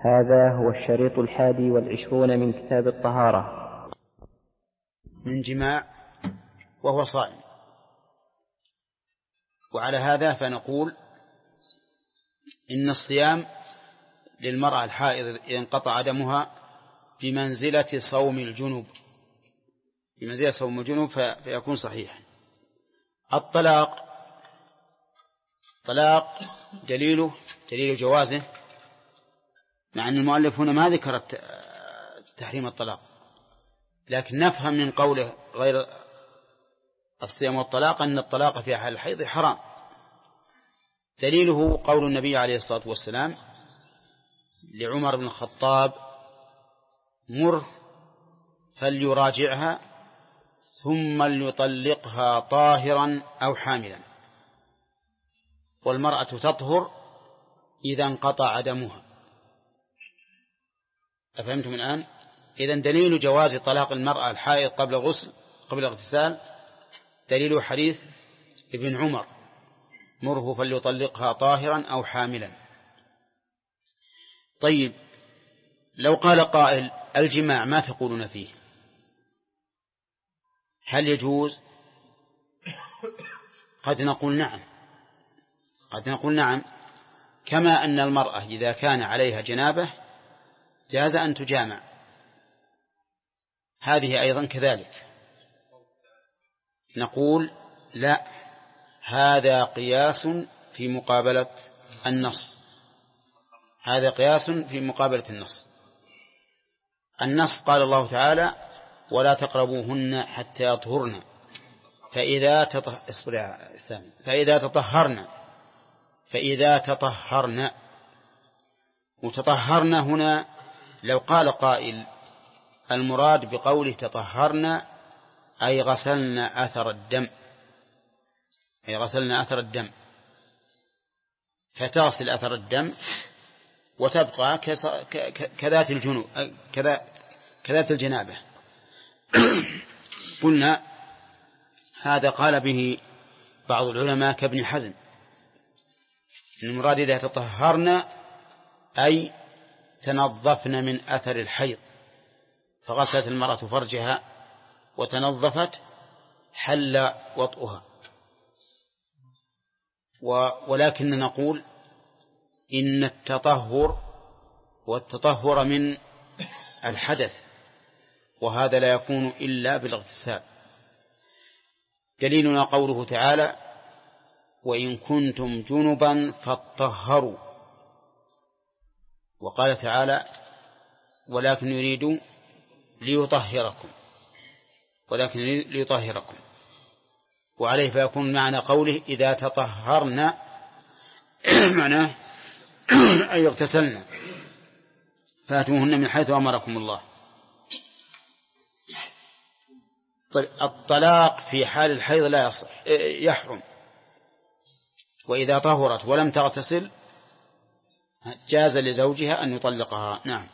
هذا هو الشريط 21 من كتاب الطهارة. من جماع وهو صائم. وعلى هذا فنقول إن الصيام للمرأة الحائض إذا انقطع دمها بمنزلة صوم الجنوب، فيكون صحيحا. الطلاق دليل جوازه، مع أن المؤلف هنا ما ذكر تحريم الطلاق، لكن نفهم من قوله غير الصيام والطلاق أن الطلاق في حال الحيض حرام. دليله قول النبي عليه الصلاة والسلام لعمر بن الخطاب: مر فليراجعها ثم ليطلقها طاهرا أو حاملا. والمرأة تطهر إذا انقطع دمها. أفهمتم الآن؟ إذن دليل جواز طلاق المرأة الحائض قبل الغسل قبل الاغتسال دليل حديث ابن عمر: مره فليطلقها طاهرا أو حاملا. طيب، لو قال قائل: الجماع ما تقولون فيه؟ هل يجوز؟ قد نقول نعم، كما أن المرأة إذا كان عليها جنابة جاز أن تجامع، هذه أيضا كذلك. نقول: لا، هذا قياس في مقابلة النص. النص قال الله تعالى: ولا تقربوهن حتى يطهرن فإذا تطهرن. وتطهرن هنا لو قال قائل: المراد بقوله تطهرن أي غسلن أثر الدم، فتغسل أثر الدم وتبقى كذات الجنابة. قلنا هذا قال به بعض العلماء كابن حزم، إن المراد إذا تطهرن أي تنظفن من أثر الحيض، فغسلت المرأة فرجها وتنظفت حل وطئها. ولكن نقول إن التطهر من الحدث، وهذا لا يكون إلا بالاغتسال. دليلنا قوله تعالى: وإن كنتم جنبا فاطهروا. وقال تعالى: ولكن يريد ليطهركم. وعليه فيكون معنى قوله إذا تطهرنا معناه أي اغتسلنا، فاتوهن من حيث أمركم الله. طيب، الطلاق في حال الحيض لا يصح، يحرم. وإذا طهرت ولم تغتسل جاز لزوجها أن يطلقها. نعم.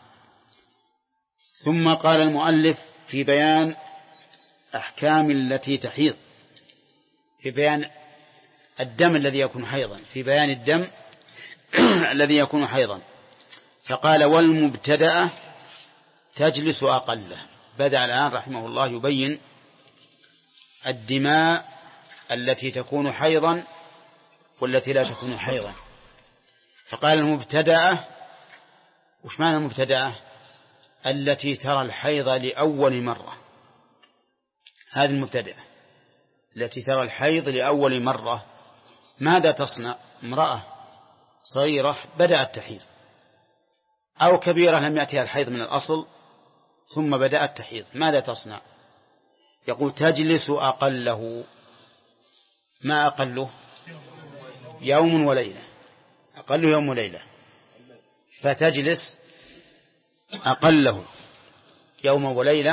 ثم قال المؤلف في بيان أحكام التي تحيض، في بيان الدم الذي يكون حيضا، في بيان الدم الذي يكون حيضا، فقال: والمبتدأة تجلس أقله. بدأ الآن رحمه الله يبين الدماء التي تكون حيضا والتي لا تكون حيضا. فقال: المبتدأة. وش معنى المبتدأة؟ التي ترى الحيض لأول مرة. هذه المبتدأة التي ترى الحيض لأول مرة. ماذا تصنع؟ امرأة صغيرة بدأت تحيض، أو كبيرة لم يأتها الحيض من الأصل ثم بدأت تحيض، ماذا تصنع؟ يقول: تجلس أقله. ما أقله؟ يوم وليلة. أقله يوم وليلة، فتجلس أقله يوم وليلة.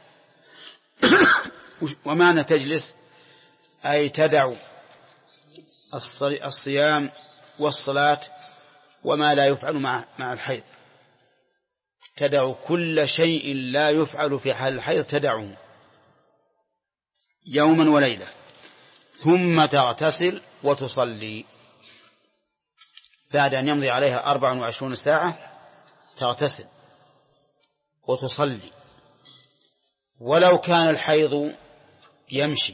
ومعنى تجلس أي تدع الصيام والصلاة وما لا يفعل مع الحيض، تدع كل شيء لا يفعل في حال الحيض تدعه يوما وليلة، ثم تغتسل وتصلي بعد أن يمضي عليها 24 ساعة تغتسل وتصلي ولو كان الحيض يمشي.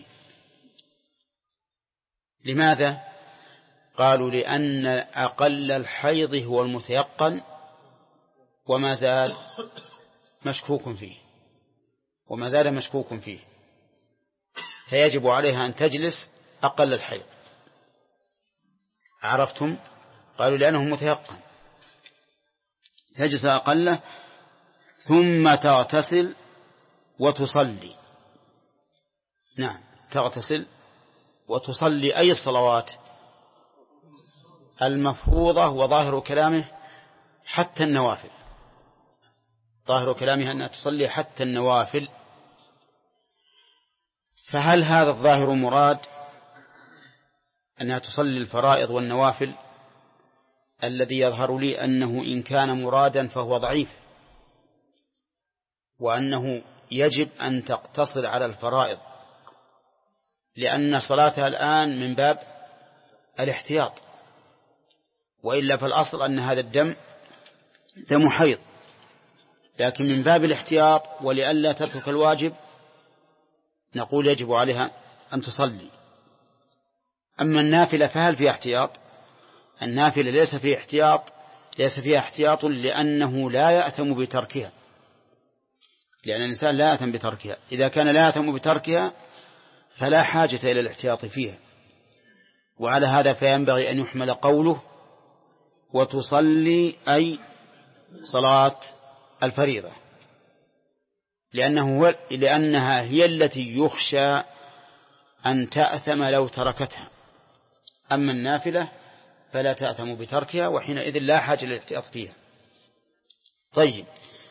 لماذا؟ قالوا لأن أقل الحيض هو المتيقن وما زال مشكوك فيه فيجب عليها أن تجلس أقل الحيض. عرفتم؟ قالوا لأنه متيقن تجلس أقله ثم تغتسل وتصلي. نعم، تغتسل وتصلي أي الصلوات المفروضة، وظاهر كلامه حتى النوافل، ظاهر كلامه أنها تصلي حتى النوافل. فهل هذا الظاهر مراد أنها تصلي الفرائض والنوافل؟ الذي يظهر لي أنه إن كان مرادا فهو ضعيف، وأنه يجب أن تقتصر على الفرائض، لأن صلاتها الآن من باب الاحتياط، وإلا فالأصل أن هذا الدم دم حيض، لكن من باب الاحتياط ولئلا تترك الواجب نقول يجب عليها أن تصلي. أما النافلة فهل فيها احتياط؟ النافلة ليس فيها احتياط لأنه لا يأثم بتركها، لأن الإنسان لا يأثم بتركها. إذا كان لا يأثم بتركها فلا حاجة إلى الاحتياط فيها. وعلى هذا فينبغي أن يحمل قوله وتصلي صلاة الفريضة، لأنها هي التي يخشى أن تأثم لو تركتها. أما النافلة فلا تأثم بتركها، وحينئذ لا حاجة للاحتياط فيها. طيب،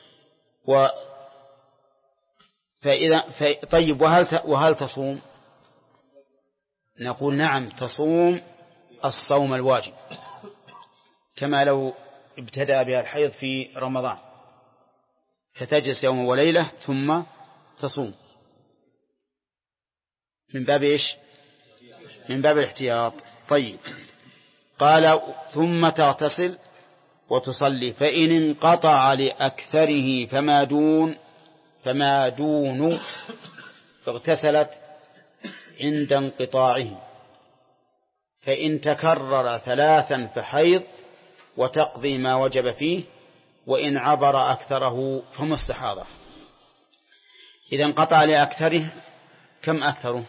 وهل تصوم؟ نقول نعم، تصوم الصوم الواجب، كما لو ابتدأ بها الحيض في رمضان فتجلس يوم وليلة ثم تصوم من باب إيش؟ من باب الاحتياط. طيب، قال ثم تغتسل وتصلي، فإن انقطع لأكثره فما دون اغتسلت عند انقطاعه، فإن تكرر 3 فحيض وتقضي ما وجب فيه، وإن عبر أكثره فمستحاضة. إذا انقطع لأكثره، كم أكثره؟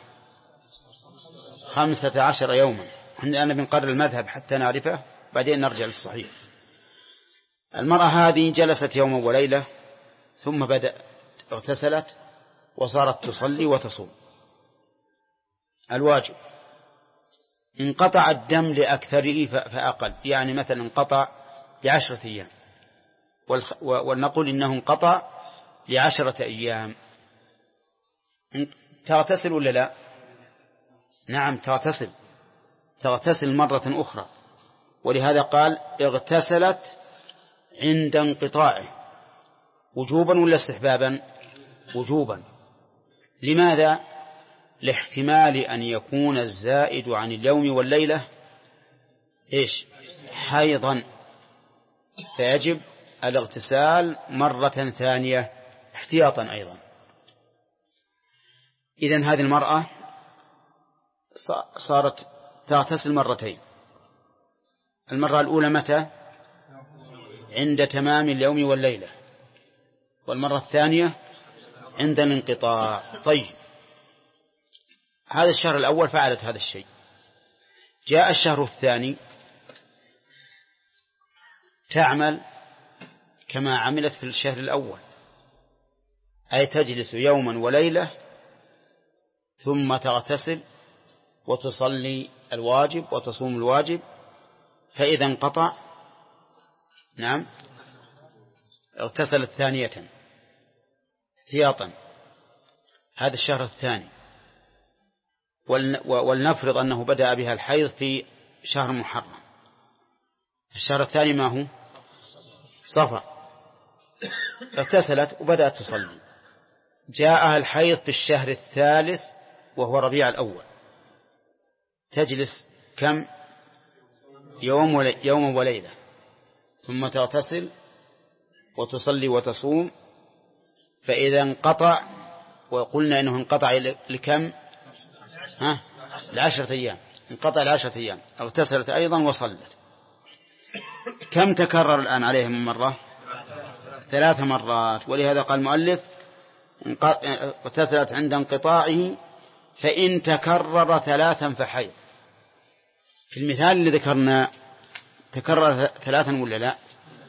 15 يوما. أنا بنقرر المذهب حتى نعرفه بعدين نرجع للصحيح. المرأة هذه جلست يوما وليلة ثم اغتسلت وصارت تصلي وتصوم الواجب. انقطع الدم لأكثره فأقل، يعني مثلا انقطع ل10 أيام، ولنقول إنه انقطع ل10 أيام، تغتسل ولا لا؟ نعم تغتسل مرة أخرى، ولهذا قال اغتسلت عند انقطاعه، وجوبا ولا استحبابا؟ وجوبا. لماذا؟ لاحتمال أن يكون الزائد عن اليوم والليلة حيضا، فيجب الاغتسال مرة ثانية احتياطا أيضا. إذن هذه المرأة صارت تغتسل مرتين. المرة الأولى متى؟ عند تمام اليوم والليلة، والمرة الثانية عند الانقطاع. طيب، هذا الشهر الأول فعلت هذا الشيء. جاء الشهر الثاني تعمل كما عملت في الشهر الأول، أي تجلس يوما وليلة ثم تغتسل وتصلي الواجب وتصوم الواجب، فإذا انقطع نعم اغتسلت ثانية احتياطا. هذا الشهر الثاني، ولنفرض أنه بدأ بها الحيض في شهر محرم. الشهر الثاني ما هو؟ صفر. اغتسلت وبدأت تصلي. جاءها الحيض في الشهر الثالث وهو ربيع الأول، تجلس كم؟ يوم وليلة، ثم تغتسل وتصلي وتصوم. فإذا انقطع، وقلنا إنه انقطع لكم؟ 10 أيام، انقطع 10 أيام، اغتسلت أيضا وصلت. كم تكرر الآن عليهم من مرة؟ 3 مرات. ولهذا قال المؤلف اغتسلت عند انقطاعه، فإن تكرر 3 فحيض. في المثال اللي ذكرنا تكرر 3 ولا لا؟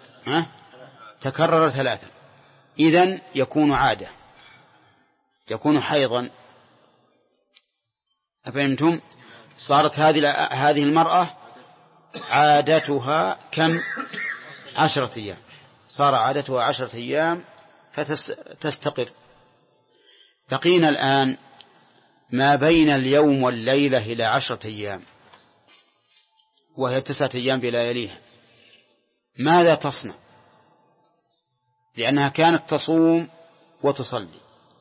تكرر 3، إذن يكون عادة، يكون حيضا. أفهمتم؟ صارت هذه المرأة عادتها كم؟ 10 أيام، صار عادتها 10 أيام فتستقر. بقينا الآن ما بين اليوم والليلة إلى 10 أيام، وهي 9 أيام بلياليها. ماذا تصنع؟ لأنها كانت تصوم وتصلي،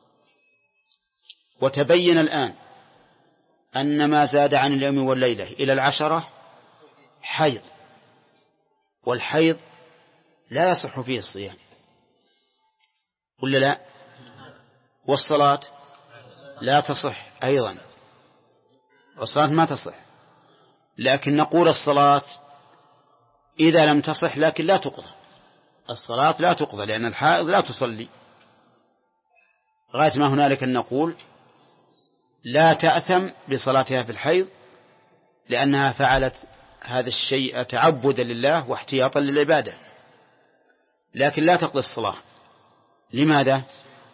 وتبين الآن أن ما زاد عن اليوم والليلة إلى 10 حيض، والحيض لا يصح فيه الصيام ولا لا؟ والصلاة لا تصح أيضا، والصلاة ما تصح. لكن نقول الصلاة إذا لم تصح لكن لا تقضى، الصلاة لا تقضى لأن الحائض لا تصلي. غاية ما هنالك أن نقول لا تأثم بصلاتها في الحيض، لأنها فعلت هذا الشيء تعبدا لله واحتياطا للعبادة، لكن لا تقضي الصلاة. لماذا؟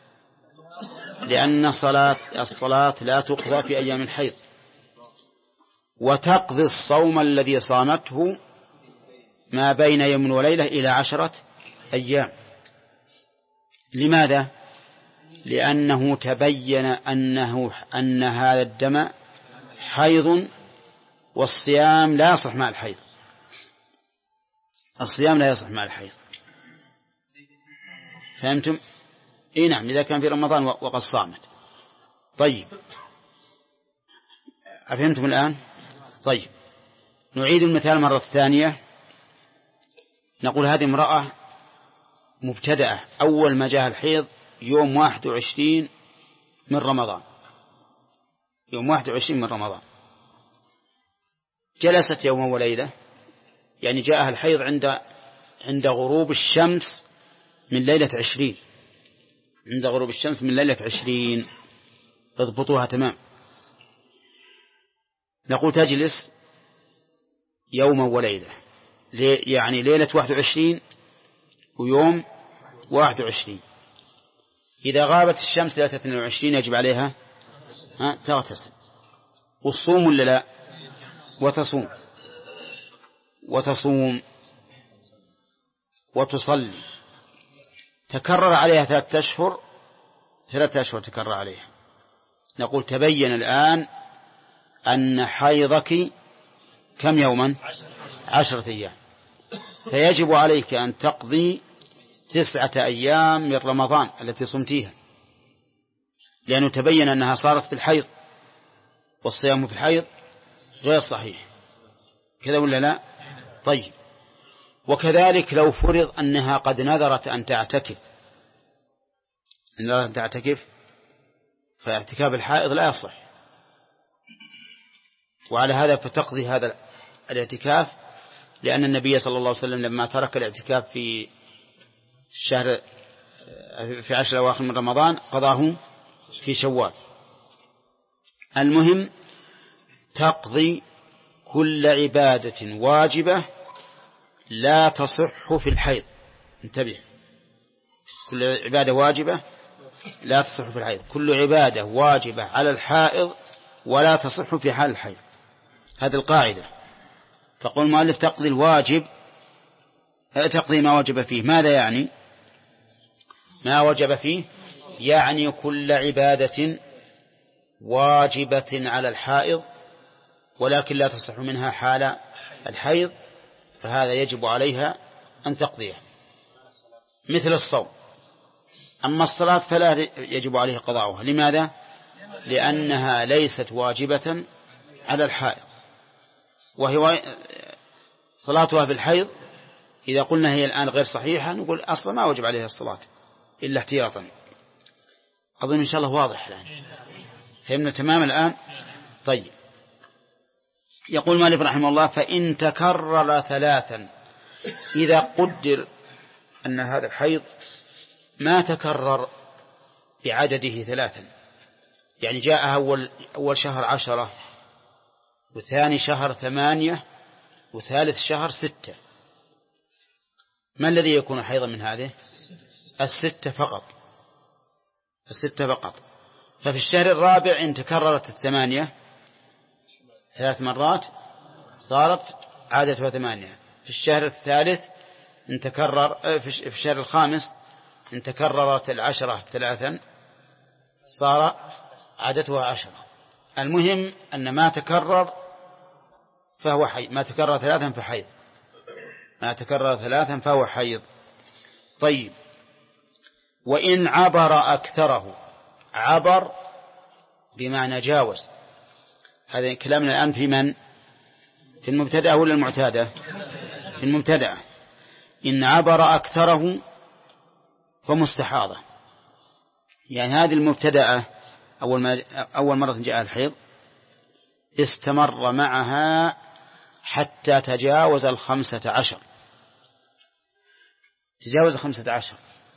لأن الصلاة لا تقضى في أيام الحيض، وتقضي الصوم الذي صامته ما بين يوم وليلة إلى 10 أيام. لماذا؟ لأنه تبين أن هذا الدم حيض، والصيام لا يصح مع الحيض، الصيام لا يصح مع الحيض. فهمتم؟ نعم، إذا كان في رمضان وقد صامت. طيب، أفهمتم الآن؟ طيب، نعيد المثال مرة ثانية. نقول هذه امرأة مبتدأة، أول ما جاء الحيض يوم 21 من رمضان، يوم 21 من رمضان، جلست يوم وليلة، يعني جاءها الحيض عند غروب الشمس من ليلة 20، عند غروب الشمس من ليلة 20، اضبطوها تمام. نقول تجلس يوم وليلة، يعني ليلة 21 ويوم 21. إذا غابت الشمس ليلة 22 يجب عليها تغتسل والصوم ولا لا؟ وتصوم وتصلي. تكرر عليها 3 أشهر، 3 أشهر تكرر عليها. نقول تبين الآن أن حيضك كم يوما؟ 10 أيام، فيجب عليك أن تقضي 9 أيام من رمضان التي صمتيها، لأنه تبين أنها صارت في الحيض، والصيام في الحيض غير صحيح، كذا ولا لا؟ طيب، وكذلك لو فرض أنها قد نذرت أن تعتكف، فاعتكاف الحائض لا يصح، وعلى هذا فتقضي هذا الاعتكاف، لأن النبي صلى الله عليه وسلم لما ترك الاعتكاف في 10 أواخر من رمضان قضاه في شوال. المهم تقضي كل عبادة واجبة لا تصح في الحيض. انتبه، كل عبادة واجبة لا تصح في الحيض، كل عبادة واجبة على الحائض ولا تصح في حال الحيض، هذه القاعدة. فقول المؤلف تقضي الواجب، تقضي ما وجب فيه. ماذا يعني ما وجب فيه؟ يعني كل عبادة واجبة على الحائض ولكن لا تصح منها حال الحيض، فهذا يجب عليها أن تقضيه، مثل الصوم. أما الصلاة فلا يجب عليه قضاؤها. لماذا؟ لأنها ليست واجبة على الحائض، وهي صلاتها في الحيض إذا قلنا هي الآن غير صحيحة نقول أصلا ما وجب عليها الصلاة إلا احتياطا. أظن إن شاء الله واضح الآن، فهمنا تمام الآن. طيب، يقول مالك رحمه الله: فإن تكرر ثلاثا، إذا قدر أن هذا الحيض ما تكرر بعدده ثلاثا، يعني جاء أول شهر 10 وثاني شهر 8 وثالث شهر 6، ما الذي يكون حيضا من هذه؟ 6 فقط، 6 فقط. ففي الشهر الرابع إن تكررت 8 3 مرات صارت عادتها 8. في الشهر الثالث إن تكرر في الشهر الخامس إن تكررت 10 3 صار عادتها 10. المهم أن ما تكرر فهو حيض، ما تكرر 3 فحيض، ما تكرر 3 فهو حيض. طيب، وإن عبر أكثره، عبر بمعنى جاوز. هذا كلامنا الآن في من؟ في المبتدأ ولا المعتادة؟ في المبتدأ. إن عبر أكثره فمستحاضة، يعني هذه المبتدأة أول مرة جاء الحيض استمر معها حتى تجاوز 15، تجاوز 15.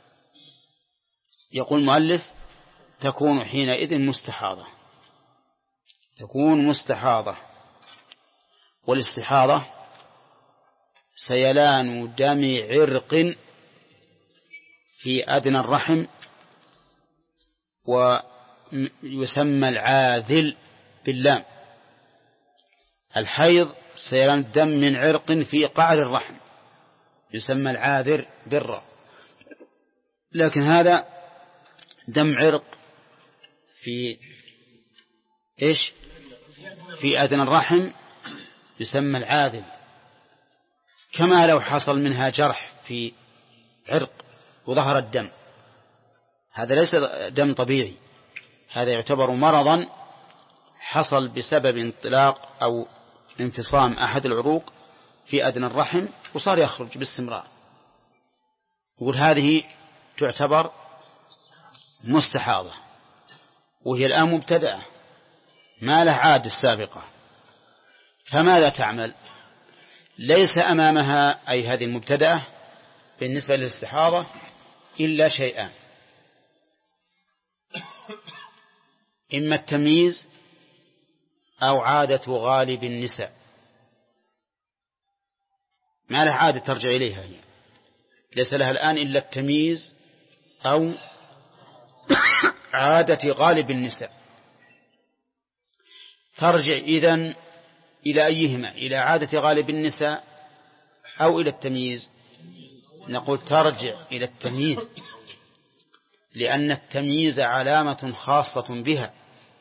يقول المؤلف: تكون حينئذ مستحاضة، تكون مستحاضة. والاستحاضة سيلان دم عرق في أدنى الرحم، ويسمى العاذل باللام. الحيض سيلان دم من عرق في قعر الرحم يسمى العاذر بالراء، لكن هذا دم عرق في إيش؟ في أدنى الرحم يسمى العاذل. كما لو حصل منها جرح في عرق وظهر الدم، هذا ليس دم طبيعي، هذا يعتبر مرضا حصل بسبب انطلاق أو انفصام أحد العروق في أدنى الرحم وصار يخرج باستمرار. يقول هذه تعتبر مستحاضة، وهي الآن مبتدأة ما له عادة السابقة، فماذا تعمل؟ ليس أمامها أي هذه المبتدأة بالنسبة للاستحاضة إلا شيئان: إما التمييز أو عادة غالب النساء. ما لها عادة ترجع إليها، هي ليس لها الآن إلا التمييز أو عادة غالب النساء. ترجع إذن إلى أيهما؟ إلى عادة غالب النساء أو إلى التمييز؟ نقول ترجع إلى التمييز، لأن التمييز علامة خاصة بها،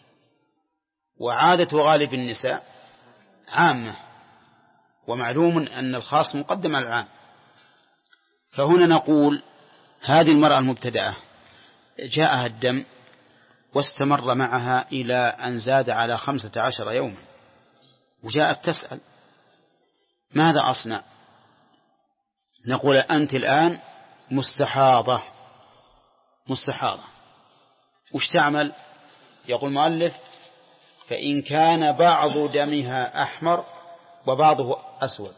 وعادة غالب النساء عامة، ومعلوم أن الخاص مقدم على العام. فهنا نقول هذه المرأة المبتدأة جاءها الدم واستمر معها إلى أن زاد على 15 يوما، وجاءت تسأل: ماذا أصنع؟ نقول: أنت الآن مستحاضة. مستحاضة وش تعمل؟ يقول المؤلف: فإن كان بعض دمها أحمر وبعضه أسود.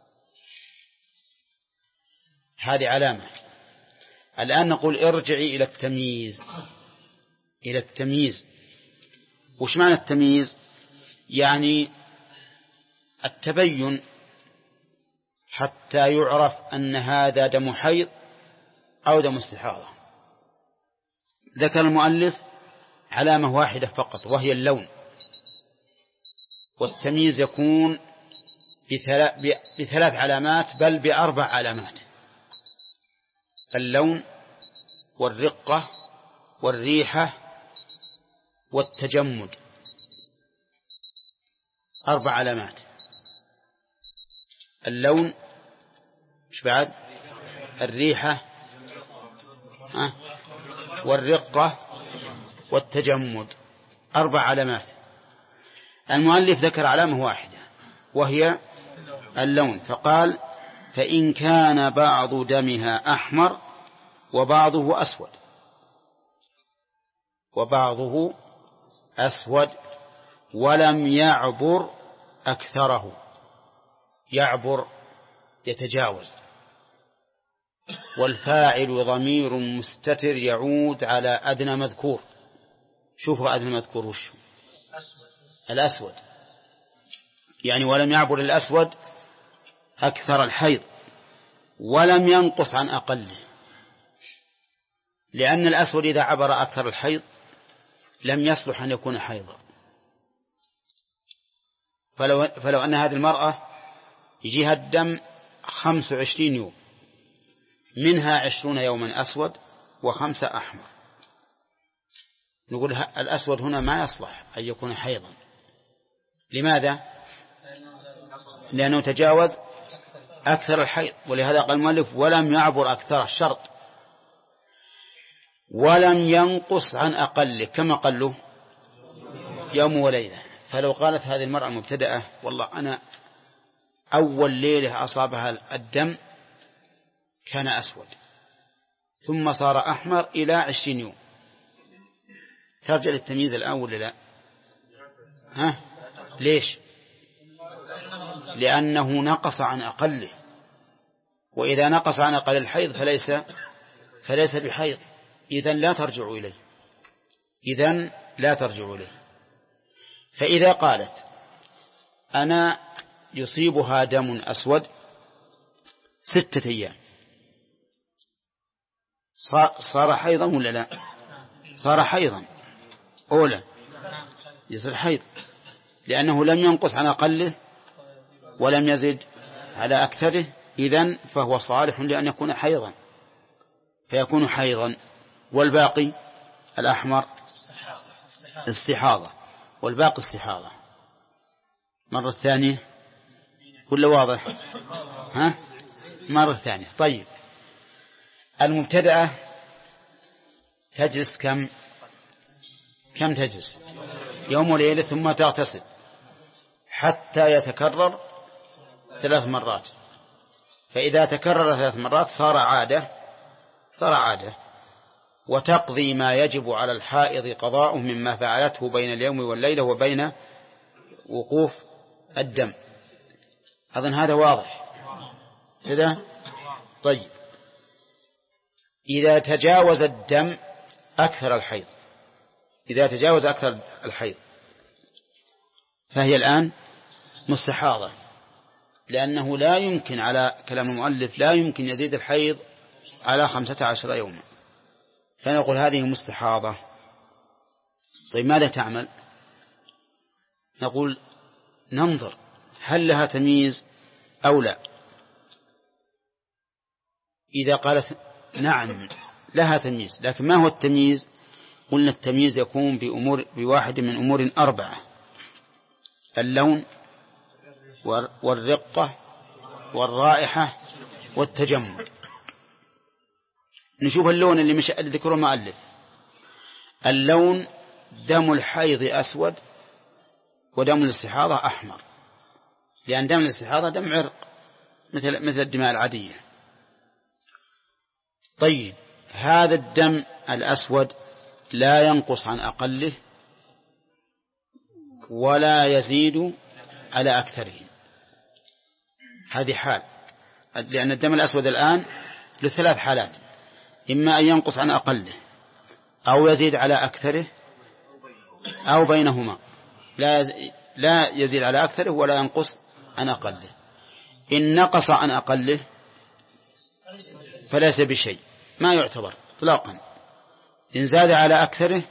هذه علامة. الآن نقول ارجعي إلى التمييز، إلى التمييز. وش معنى التمييز؟ يعني التبين حتى يعرف أن هذا دم حيض أو دم استحاضة. ذكر المؤلف علامة واحدة فقط وهي اللون، والتمييز يكون بثلاث علامات بل ب4 علامات: اللون والرقة والريحة والتجمد، 4 علامات: اللون، ايش بعد؟ الريحة والرقة والتجمد، 4 علامات. المؤلف ذكر علامة واحدة وهي اللون، فقال: فإن كان بعض دمها أحمر وبعضه أسود ولم يعبر أكثره. يعبر يتجاوز، والفاعل ضمير مستتر يعود على أدنى مذكور. شوفوا أدنى مذكور وش الأسود، يعني ولم يعبر الأسود أكثر الحيض ولم ينقص عن أقله، لأن الأسود إذا عبر أكثر الحيض لم يصلح أن يكون حيضا. فلو أن هذه المرأة يجيها الدم 25 يوم، منها 20 يوما أسود و5 أحمر، نقول الأسود هنا ما يصلح أن يكون حيضا. لماذا؟ لأنه تجاوز أكثر الحيض، ولهذا قال المؤلف ولم يعبر أكثر الشرط، ولم ينقص عن أقله. كما قال يوم وليلة. فلو قالت هذه المرأة المبتدأة والله أنا أول ليلة أصابها الدم كان أسود ثم صار أحمر إلى 20 يوم، ترجع للتمييز الآن ولا لا؟ ليش؟ لأنه نقص عن أقله، وإذا نقص عن أقل الحيض فليس بحيض، إذن لا ترجع إليه. فإذا قالت أنا يصيبها دم أسود 6 أيام، صار حيضا ولا لا؟ صار حيضا أولا، يصير حيض لأنه لم ينقص عن أقله ولم يزد على أكثره، إذن فهو صالح لأن يكون حيضا فيكون حيضا. والباقي الأحمر استحاضة، والباقي استحاضة. مرة ثانية ولا واضح؟ مرة ثانية. طيب، المبتدأة تجلس كم تجلس؟ يوم وليلة ثم تغتسل حتى يتكرر 3 مرات، فإذا تكرر 3 مرات صار عادة، وتقضي ما يجب على الحائض قضاؤه مما فعلته بين اليوم والليلة وبين وقوف الدم. أظن هذا واضح كذا. طيب، إذا تجاوز الدم أكثر الحيض فهي الآن مستحاضة، لأنه لا يمكن على كلام المؤلف لا يمكن يزيد الحيض على 15 يوما، فنقول هذه مستحاضة. طيب، ماذا تعمل؟ نقول ننظر هل لها تمييز أو لا. إذا قالت نعم لها تمييز، لكن ما هو التمييز؟ قلنا التمييز يكون بواحد من أمور 4: اللون والرقة والرائحة والتجمل. نشوف اللون اللي ذكره المؤلف. اللون دم الحيض أسود ودم الاستحاضة أحمر، لأن دم الاستحاضة دم عرق مثل الدماء العادية. طيب، هذا الدم الأسود لا ينقص عن أقله ولا يزيد على أكثره. هذه حال، لأن الدم الأسود الآن ل3 حالات: إما أن ينقص عن أقله أو يزيد على أكثره أو بينهما، لا يزيد على أكثره ولا ينقص عن أقله. إن نقص عن أقله فليس بشيء، ما يعتبر إطلاقا. إن زاد على أكثره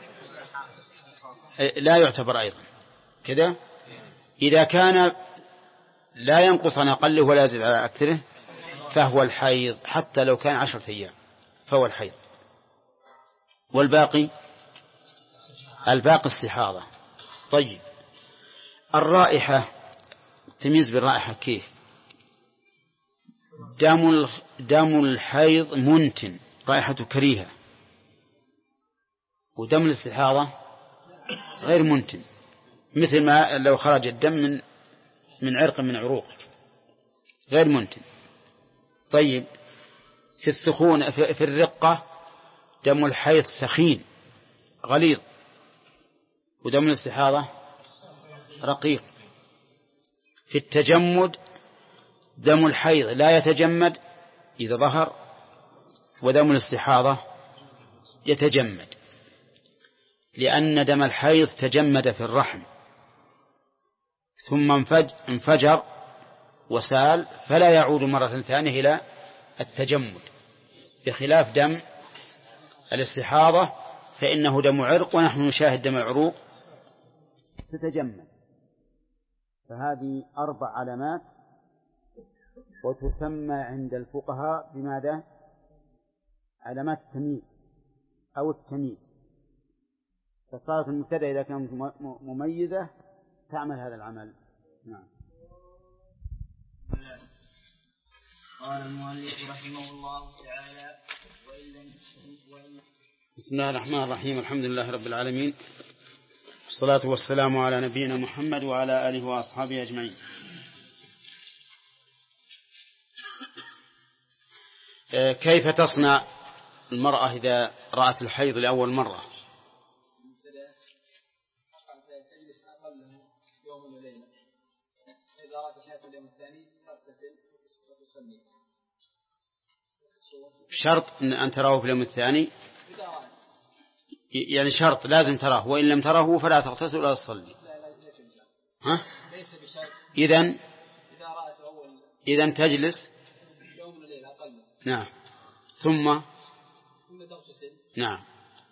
لا يعتبر أيضا كذا. إذا كان لا ينقص عن أقله ولا يزيد على أكثره فهو الحيض، حتى لو كان 10 أيام فهو الحيض. والباقي استحاضة. طيب، الرائحة، تمييز بالرائحة كيف؟ دم الحيض منتن، رائحته كريهة، ودم الاستحاضة غير منتن، مثل ما لو خرج الدم من عرق من عروقك، غير منتن. طيب في السخون في الرقة دم الحيض سخين غليظ، ودم الاستحاضة رقيق. في التجمد دم الحيض لا يتجمد إذا ظهر، ودم الاستحاضة يتجمد، لأن دم الحيض تجمد في الرحم ثم انفجر وسال، فلا يعود مرة ثانية إلى التجمد، بخلاف دم الاستحاضة فإنه دم عرق، ونحن نشاهد دم العروق تتجمد. فهذه 4 علامات، وتسمى عند الفقهاء بماذا؟ علامات التمييز أو التمييز. فصارت المبتدأ إذا كانت مميزة تعمل هذا العمل. نعم. قال المؤلف رحمه الله تعالى: بسم الله الرحمن الرحيم. الحمد لله رب العالمين، والصلاة والسلام على نبينا محمد وعلى آله وأصحابه أجمعين. كيف تصنع المرأة إذا رأت الحيض لأول مرة؟ شرط أن تراه في اليوم الثاني، يعني شرط لازم تراه، وإن لم تره فلا تغتسل ولا تصلي. ها؟ ليس بشرط. إذن تجلس يوم وليلة أقل. نعم. ثم تغتسل. نعم.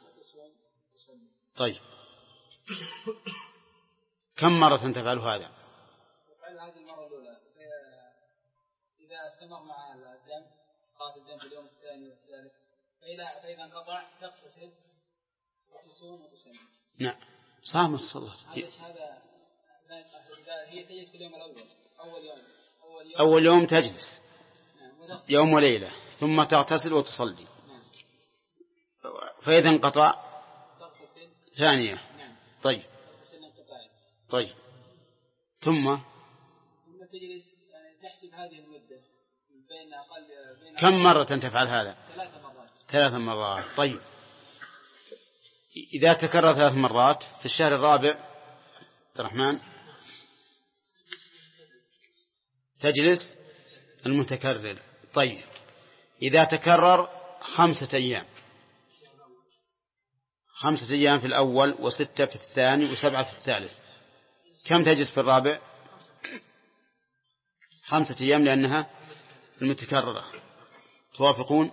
طيب كم مرة تفعل هذا؟ تفعل هذه المرة الأولى. إذا استمر مع الدم قاتل الدم في اليوم الثاني والثالث، فإذا انقطع تغتسل وتصوم وتصلي. نعم. صامت صلت. هذا هي تجلس في اليوم الأول، أول يوم تجلس يوم وليلة، ثم تغتسل وتصلي. فإذا انقطع تغتسل ثانية. طيب. طيب ثم تجلس، يعني تحسب هذه المدة بين كم مرة تفعل هذا؟ 3 مرات. 3 مرات. طيب إذا تكرر 3 مرات في الشهر الرابع عبد الرحمن تجلس المتكرر. طيب إذا تكرر 5 أيام، 5 أيام في الأول، و6 في الثاني، و7 في الثالث، كم تجلس في الرابع؟ 5 أيام لأنها المتكررة. توافقون؟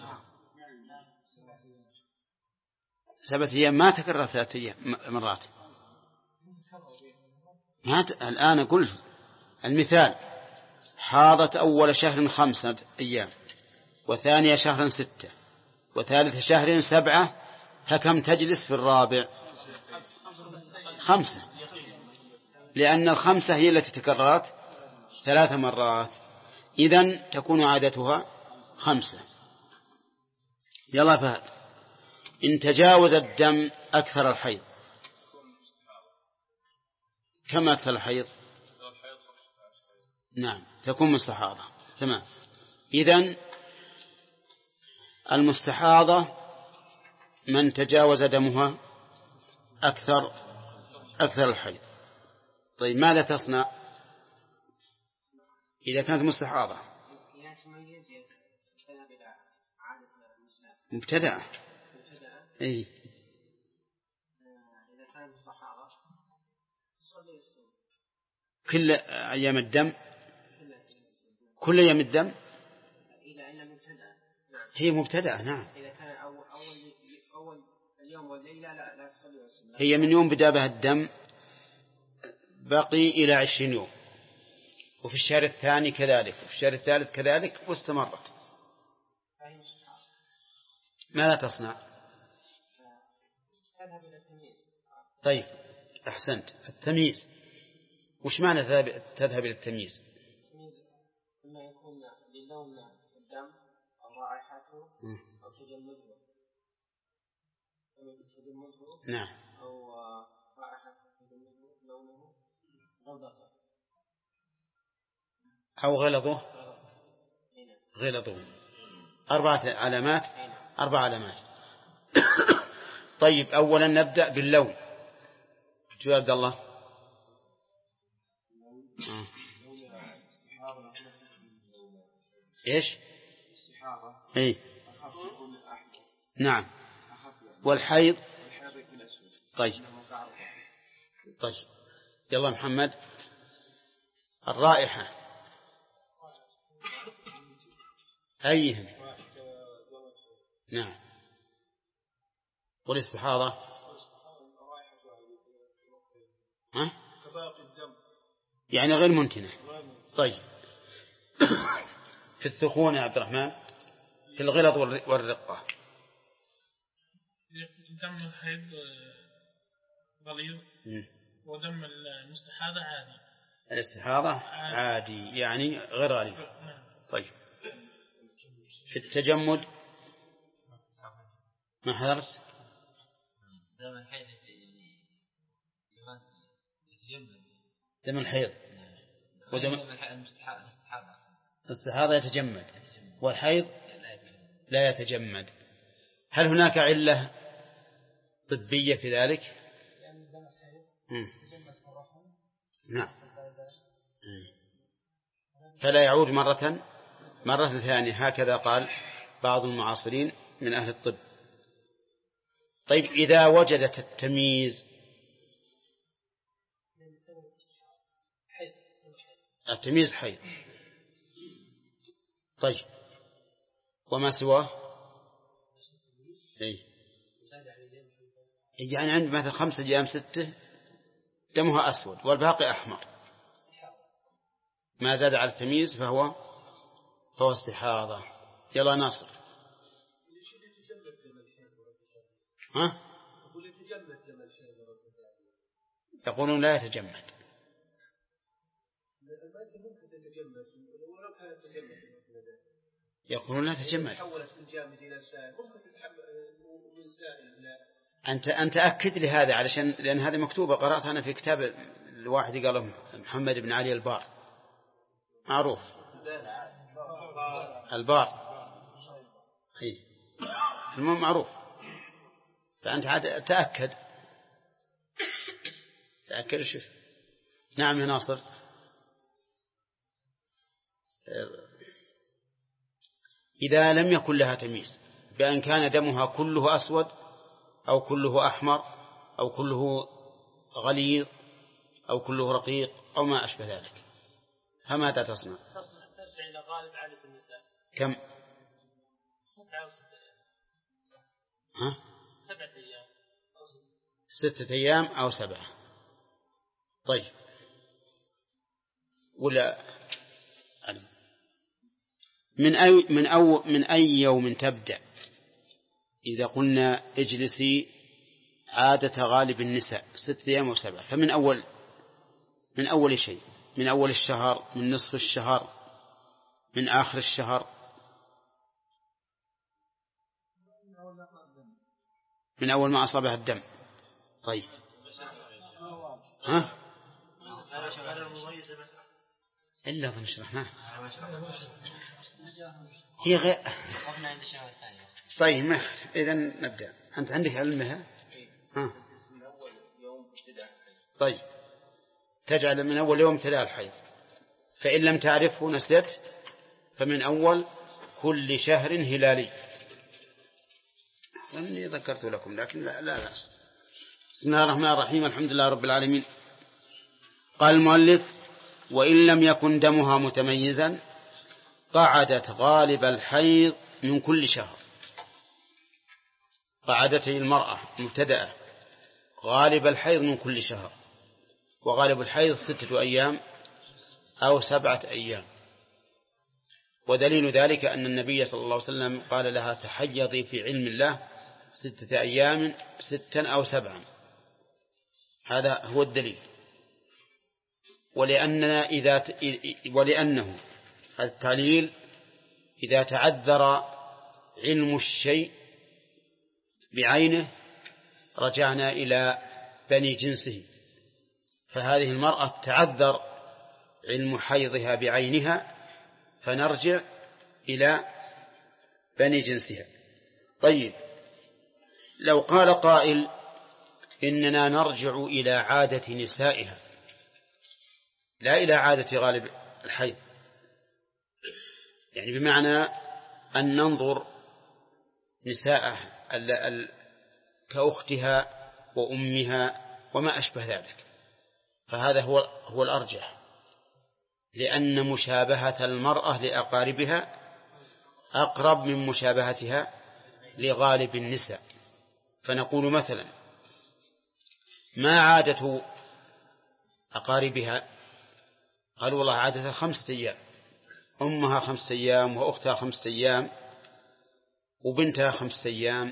7 أيام ما تكرر 3 أيام مرات. الآن أقول المثال: حاضت أول شهر 5 أيام، وثاني شهر 6، وثالث شهر 7، فكم تجلس في الرابع؟ 5، لأن 5 هي التي تكررت 3 مرات، إذن تكون عادتها 5. يلا فهد، إن تجاوز الدم أكثر الحيض، كم أكثر الحيض؟ نعم تكون مستحاضة. تمام. إذن المستحاضة من تجاوز دمها أكثر الحيض. طيب ماذا تصنع إذا كانت مستحاضة؟ مبتدأة. إيه. إذا كانت مستحاضة كل أيام الدم، كل أيام الدم هي مبتدأة. نعم. إذا كان أول اليوم والليلة لا تصلي والصلاة. هي من يوم بدأ بها الدم بقي إلى 20 يوم، وفي الشهر الثاني كذلك، وفي الشهر الثالث كذلك، واستمرت. ماذا تصنع؟ تذهب إلى التمييز. طيب أحسنت. التمييز وش معنى تذهب إلى التمييز؟ التمييز إما يكون للون الدم أو رائحته أو تجمده. نعم. أو رائحته تجمده، لونه غلظة أو غلظه غلظه. 4 علامات. 4 علامات. طيب أولا نبدأ باللون. شو يا عبد الله؟ إيش؟ إيه؟ نعم. والحيض. طيب يلا محمد. الرائحة أيهم؟ نعم. والاستحاضة يعني غير منتنة. طيب في الثخون يا عبد الرحمن، في الغلظ والرقة. دم الحيض غليظ ودم المستحاضة عادي. الاستحاضة عادي يعني غير غليظ. طيب في التجمد ما حضرت؟ دم الحيض يتجمد. دم الحيض ودم الاستحاضة يتجمد والحيض لا يتجمد. هل هناك علة طبية في ذلك؟ نعم. فلا يعود مرة ثانية، هكذا قال بعض المعاصرين من أهل الطب. طيب إذا وجدت التمييز، التمييز حيض. طيب وما سواه؟ يعني عند مثلا 5 أيام 6 دمها أسود والباقي أحمر، ما زاد على التمييز فهو استحاضة. يلا ناصر. ها؟ يقولون لا يتجمد. يقولون لا يتجمد. أنت أكد لي هذا لأن هذا مكتوبة، قرأت أنا في كتاب الواحد قاله محمد بن علي البار، معروف البار، المهم معروف. فأنت تأكد شوف. نعم يا ناصر. إذا لم يكن لها تمييز بأن كان دمها كله أسود أو كله أحمر أو كله غليظ أو كله رقيق أو ما أشبه ذلك، فماذا تصنع؟ ترجع إلى غالب عادة النساء. كم؟ 7 أو 6 أيام. 7 أيام أو 6 أيام أو 7. طيب ولا من أي يوم تبدأ؟ إذا قلنا اجلسي عادة غالب النساء 6 أيام أو 7، فمن أول شيء، من أول الشهر، من نصف الشهر، من آخر الشهر، من أول ما أصابها الدم. طيب ها؟ إلا ظن شرحناه هي غير. طيب إذن نبدأ. أنت عندك علمها؟ ها؟ طيب تجعل من أول يوم ابتداء الحيض، فإن لم تعرفه نسيت فمن أول كل شهر هلالي. وأني ذكرت لكم لكن لا بأس. بسم الله الرحمن الرحيم. الحمد لله رب العالمين. قال المؤلف: وإن لم يكن دمها متميزا قعدت غالب الحيض من كل شهر. قعدته المرأة مبتدأة غالب الحيض من كل شهر، وغالب الحيض 6 أيام أو 7 أيام. ودليل ذلك أن النبي صلى الله عليه وسلم قال لها: تحيضي في علم الله 6 أيام 6 أو 7. هذا هو الدليل. ولأنه التعليل إذا تعذر علم الشيء بعينه رجعنا إلى بني جنسه، فهذه المرأة تعذر علم حيضها بعينها، فنرجع إلى بني جنسها. طيب، لو قال قائل إننا نرجع إلى عادة نسائها لا إلى عادة غالب الحيض، يعني بمعنى أن ننظر نساءه كأختها وأمها وما أشبه ذلك، فهذا هو الأرجح، لأن مشابهة المرأة لأقاربها أقرب من مشابهتها لغالب النساء. فنقول مثلا: ما عادة أقاربها؟ قالوا والله عادة 5 أيام، أمها 5 أيام وأختها 5 أيام وبنتها 5 أيام،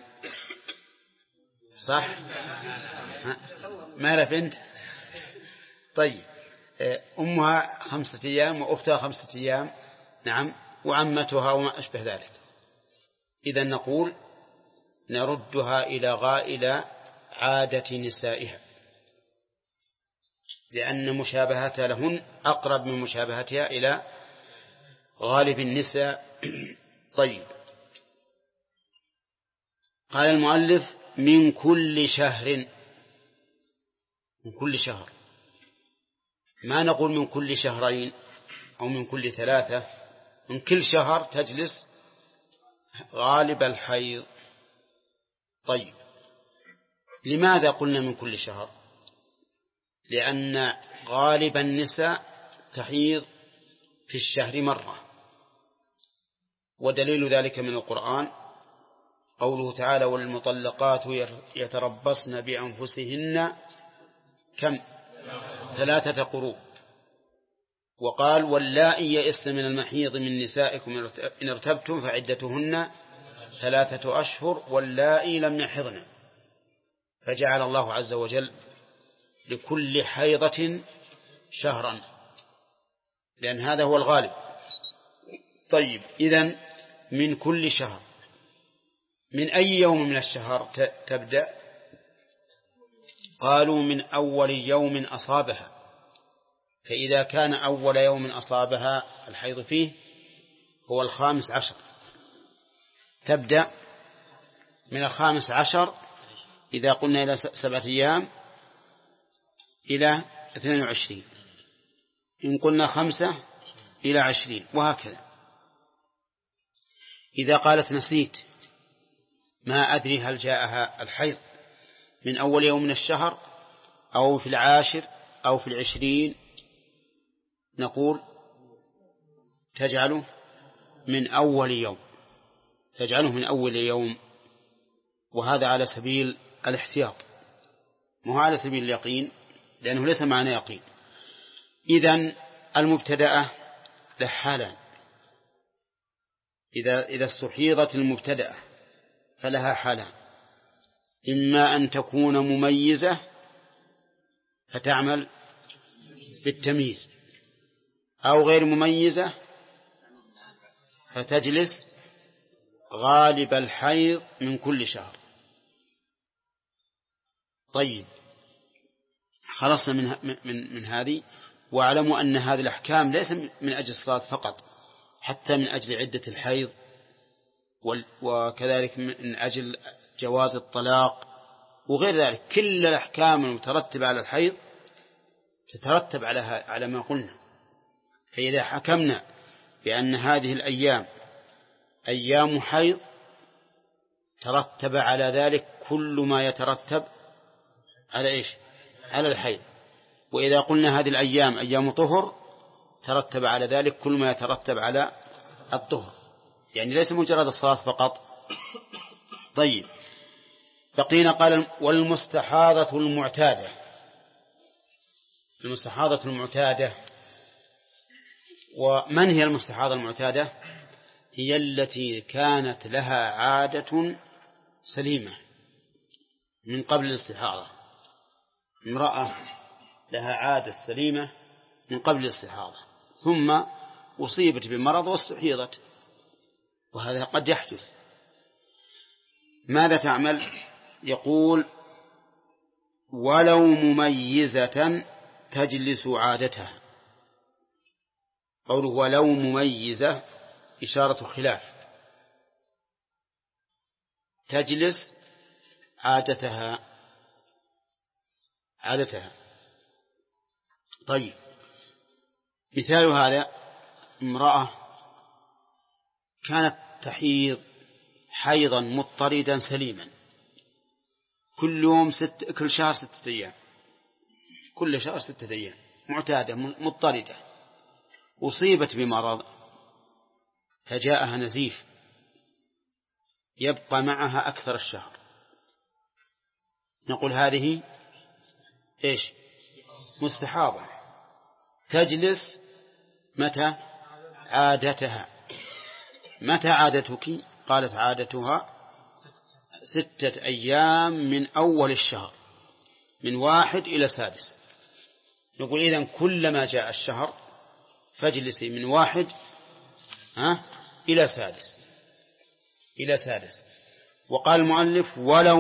صح؟ ما له بنت؟ طيب، أمها 5 أيام وأختها 5 أيام، نعم، وعمتها وما أشبه ذلك. إذن نقول نردها إلى عادة نسائها، لأن مشابهتها لهن أقرب من مشابهتها إلى غالب النساء. طيب، قال المؤلف: من كل شهر. من كل شهر، ما نقول من كل شهرين أو من كل 3، من كل شهر تجلس غالب الحيض. طيب، لماذا قلنا من كل شهر؟ لأن غالب النساء تحيض في الشهر مرة، ودليل ذلك من القرآن قوله تعالى: والمطلقات يتربصن بأنفسهن كم؟ 3 قروء. وقال: واللائي يئسن من المحيض من نسائكم إن ارتبتم فعدتهن 3 أشهر واللائي لم يحضن. فجعل الله عز وجل لكل حيضة شهرا، لأن هذا هو الغالب. طيب، إذن من كل شهر، من أي يوم من الشهر تبدأ؟ قالوا: من أول يوم أصابها. فإذا كان أول يوم أصابها الحيض فيه هو 15، تبدأ من 15 إذا قلنا إلى 7 أيام إلى 22، إن قلنا 5 إلى 20، وهكذا. إذا قالت نسيت ما أدري هل جاءها الحيض من أول يوم من الشهر أو في 10 أو في 20، نقول تجعله من أول يوم، تجعله من أول يوم، وهذا على سبيل الاحتياط، مو على سبيل اليقين، لأنه ليس معنى يقين. إذن المبتدأة له حالان: إذا استحيضت المبتدأة فلها حالان: إما أن تكون مميزة فتعمل بالتمييز، أو غير مميزة فتجلس غالب الحيض من كل شهر. طيب، خلصنا من هذه، واعلموا أن هذه الأحكام ليس من أجل الصلاة فقط، حتى من أجل عدة الحيض، وكذلك من أجل جواز الطلاق وغير ذلك. كل الأحكام المترتبة على الحيض تترتب على ما قلنا. فإذا حكمنا بأن هذه الأيام أيام حيض ترتب على ذلك كل ما يترتب على إيش؟ على الحيض. وإذا قلنا هذه الأيام أيام طهر ترتب على ذلك كل ما يترتب على الطهر، يعني ليس مجرد الصلاة فقط. طيب، بقينا قال: والمستحاضة المعتادة. المستحاضة المعتادة، ومن هي المستحاضة المعتادة؟ هي التي كانت لها عادة سليمة من قبل الاستحاضة. امرأة لها عادة سليمة من قبل الاستحاضة، ثم أصيبت بمرض واستحيضت، وهذا قد يحدث. ماذا تعمل؟ يقول: ولو مميزة تجلس عادتها. قوله ولو مميزة إشارة خلاف. تجلس عادتها. طيب، مثال هذا امرأة كانت تحيض حيضا مضطردا سليما كل شهر 6 أيام، كل شهر 6 أيام، معتادة مضطردة، أصيبت بمرض فجاءها نزيف يبقى معها أكثر الشهر، نقول هذه إيش؟ مستحاضة. تجلس متى؟ عادتها. متى عادتك؟ قالت عادتها 6 أيام من أول الشهر، من 1 إلى 6. نقول إذن كلما جاء الشهر فاجلسي من 1 إلى 6. وقال المؤلف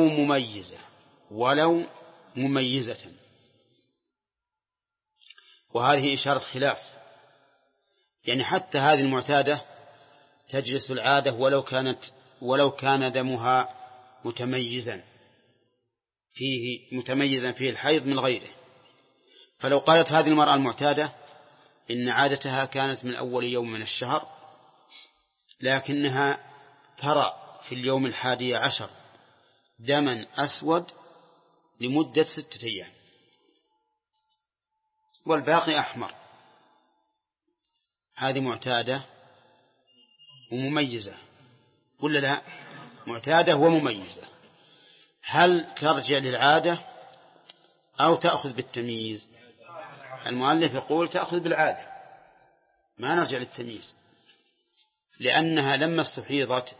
ولو مميزة، وهذه إشارة خلاف، يعني حتى هذه المعتادة تجلس العادة ولو كان دمها متميزا فيه الحيض من غيره. فلو قالت هذه المرأة المعتادة إن عادتها كانت من أول يوم من الشهر، لكنها ترى في اليوم 11 دما أسود لمدة 6 أيام والباقي أحمر، هذه معتادة ومميزة ولا لا؟ معتادة ومميزة. هل ترجع للعادة أو تأخذ بالتمييز؟ المؤلف يقول تأخذ بالعادة، ما نرجع للتمييز، لأنها لما استحيضت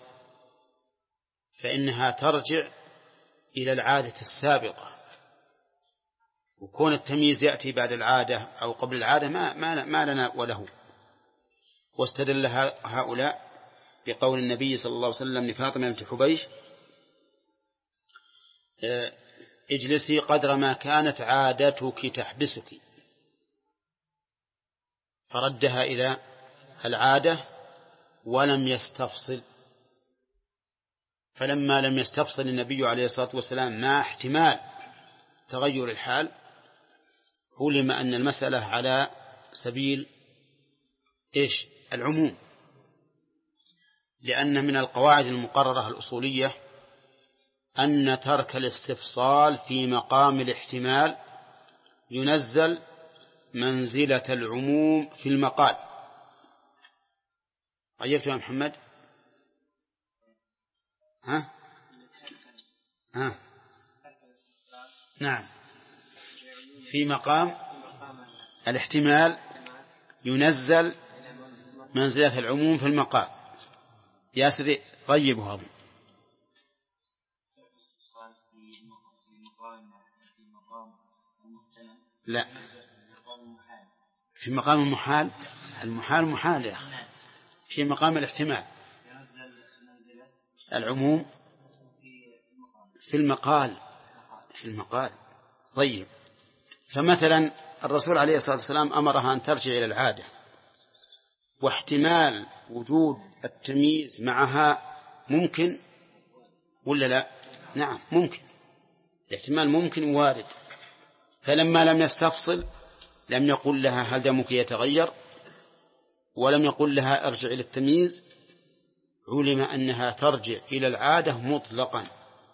فإنها ترجع إلى العادة السابقة، وكون التمييز يأتي بعد العادة أو قبل العادة ما لنا وله. واستدل هؤلاء بقول النبي صلى الله عليه وسلم لفاطمة بنت حبيش اجلسي قدر ما كانت عادتك تحبسك، فردها إلى العادة ولم يستفصل. فلما لم يستفصل النبي عليه الصلاة والسلام مع احتمال تغير الحال، علم أن المسألة على سبيل العموم، لأن من القواعد المقررة الأصولية أن ترك الاستفصال في مقام الاحتمال ينزل منزلة العموم في المقال. عجبت يا محمد؟ نعم، في مقام الاحتمال ينزل منزلة العموم في المقال. ياسر غيبه هذا. لا، في مقام المحال. المحال محال يا أخي. في مقام الاحتمال العموم في المقال. طيب، فمثلا الرسول عليه الصلاة والسلام أمرها أن ترجع إلى العادة، واحتمال وجود التمييز معها ممكن ولا لا؟ نعم ممكن، الاحتمال ممكن وارد. فلما لم يستفصل لم يقل لها هل دمك يتغير، ولم يقل لها ارجع إلى التمييز، علم أنها ترجع إلى العادة مطلقا.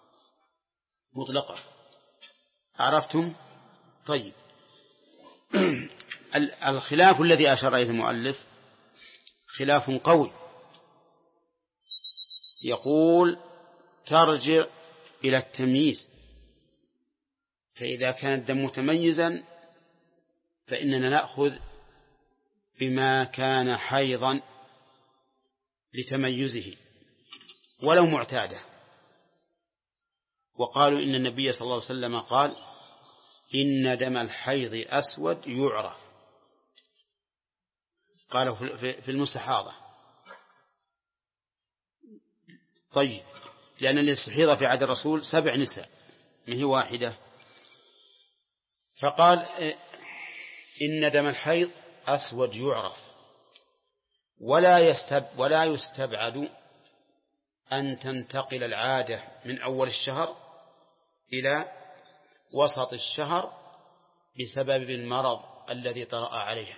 عرفتم؟ طيب، الخلاف الذي أشار إليه المؤلف خلاف قوي، يقول ترجع إلى التمييز، فإذا كان الدم متميزا فإننا نأخذ بما كان حيضا لتميزه ولو معتادة. وقالوا إن النبي صلى الله عليه وسلم قال إن دم الحيض أسود يعرف، قالوا في المستحاضة. طيب، لأن اللي استحيض في عهد الرسول 7 نساء من هي واحدة، فقال إن دم الحيض أسود يعرف، ولا يستبعد أن تنتقل العادة من أول الشهر إلى وسط الشهر بسبب المرض الذي طرأ عليها.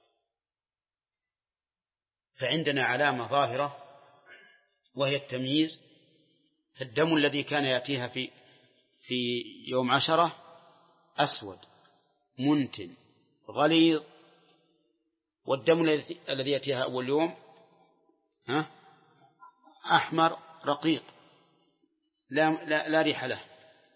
فعندنا علامة ظاهرة وهي التمييز، فالدم الذي كان يأتيها في يوم 10 أسود منتن غليظ، والدم الذي يأتيها أول يوم أحمر رقيق لا ريح له.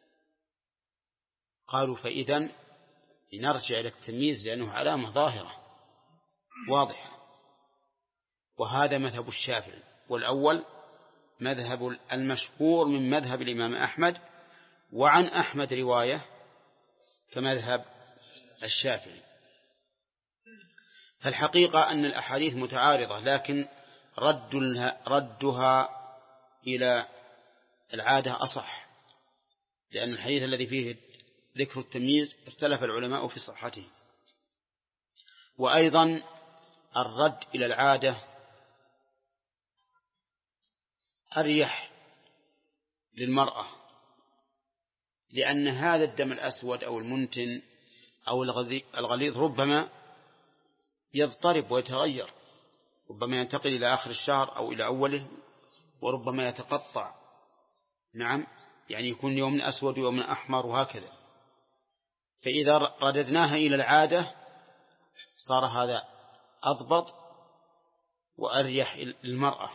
قالوا فإذن لنرجع إلى التمييز لأنه علامة ظاهرة واضحة، وهذا مذهب الشافعي، والأول مذهب المشهور من مذهب الإمام أحمد، وعن أحمد رواية كمذهب الشافعي. فالحقيقة أن الأحاديث متعارضة، لكن ردها إلى العادة أصح، لأن الحديث الذي فيه ذكر التمييز اختلف العلماء في صحته. وأيضا الرد إلى العادة أريح للمرأة، لأن هذا الدم الأسود أو المنتن أو الغليظ ربما يضطرب ويتغير، ربما ينتقل إلى آخر الشهر أو إلى أوله، وربما يتقطع. نعم، يعني يكون يوم أسود ويوم أحمر وهكذا. فإذا رددناها إلى العادة صار هذا أضبط وأريح للمرأة،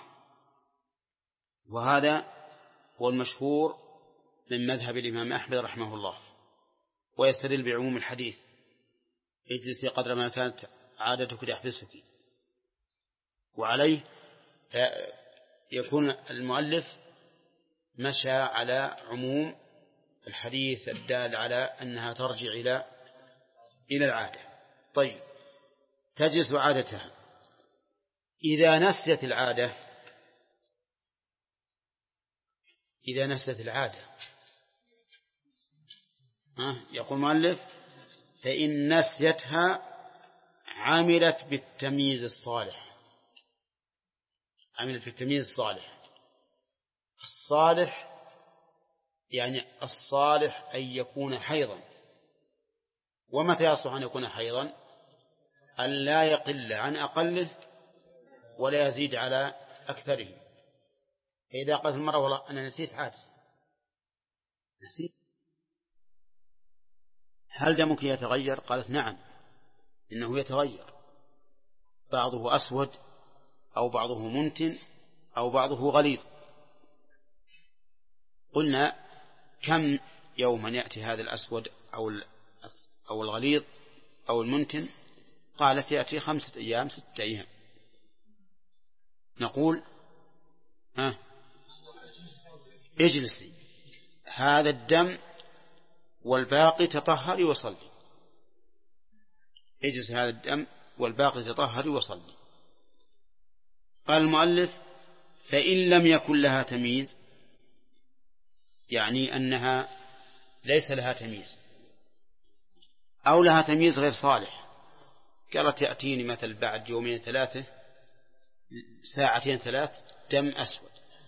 وهذا هو المشهور من مذهب الإمام أحمد رحمه الله. ويستدل بعموم الحديث: اجلسي قدر ما كانت عادتك تحبسك. وعليه يكون المؤلف مشى على عموم الحديث الدال على أنها ترجع إلى العادة. طيب، تجلس عادتها. إذا نسيت العادة يقول المؤلف: فإن نسيتها عملت بالتمييز الصالح. الصالح يعني الصالح أن يكون حيضا. ومتى يصلح أن يكون حيضا؟ أن لا يقل عن أقله ولا يزيد على أكثره. فإذا قالت المرأة: والله أنا نسيت عادتي، هل دمك يتغير؟ قالت: نعم، إنه يتغير، بعضه أسود أو بعضه منتن أو بعضه غليظ. قلنا: كم يوما يأتي هذا الأسود أو الغليظ أو المنتن؟ قالت: يأتي 5 أيام 6 أيام. نقول: اجلسي، هذا الدم والباقي تطهري وصلي. اجلسي، هذا الدم والباقي تطهري وصلي. قال المؤلف: فإن لم يكن لها تمييز، يعني أنها ليس لها تمييز أو لها تمييز غير صالح. قالت: يأتيني مثل بعد 2-3 2-3 دم أسود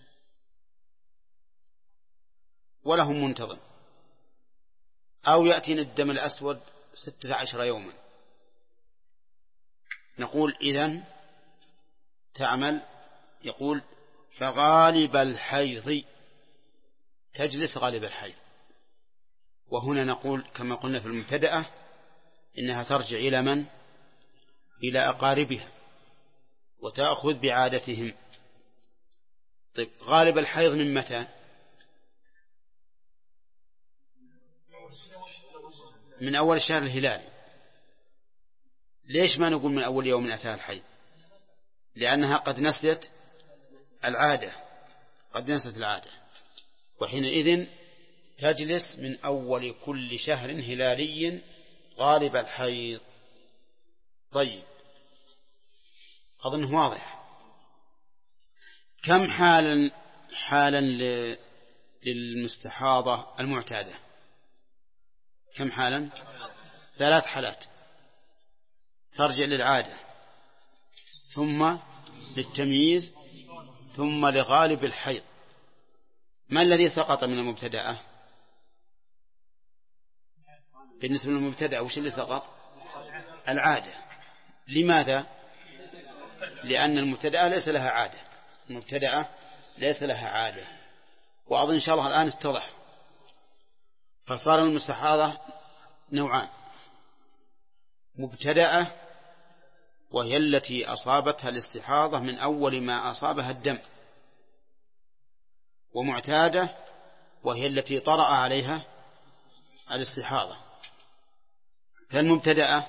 ولهم منتظم، أو يأتينا الدم الأسود 16 يوما. نقول: إذن تعمل. يقول: فغالب الحيض، تجلس غالب الحيض. وهنا نقول كما قلنا في المبتدأة إنها ترجع إلى من؟ إلى أقاربها وتأخذ بعادتهم. طيب، غالب الحيض من متى؟ من أول الشهر الهلالي. ليش ما نقول من أول يوم أتاها الحيض؟ لأنها قد نسيت العادة، وحينئذ تجلس من أول كل شهر هلالي غالب الحيض. طيب، أظنه واضح. كم حالا للمستحاضة المعتادة؟ كم حالا؟ 3 حالات: ترجع للعادة، ثم للتمييز ثم لغالب الحيض. ما الذي سقط من المبتدأة؟ بالنسبة للمبتدأة وش اللي سقط؟ العادة. لماذا؟ لأن المبتدأة ليس لها عادة، المبتدأة ليس لها عادة. وأظن إن شاء الله الآن اتضح. فصار المستحاضة نوعان: مبتدأة وهي التي أصابتها الاستحاضة من أول ما أصابها الدم، ومعتادة وهي التي طرأ عليها الاستحاضة. فالمبتدأة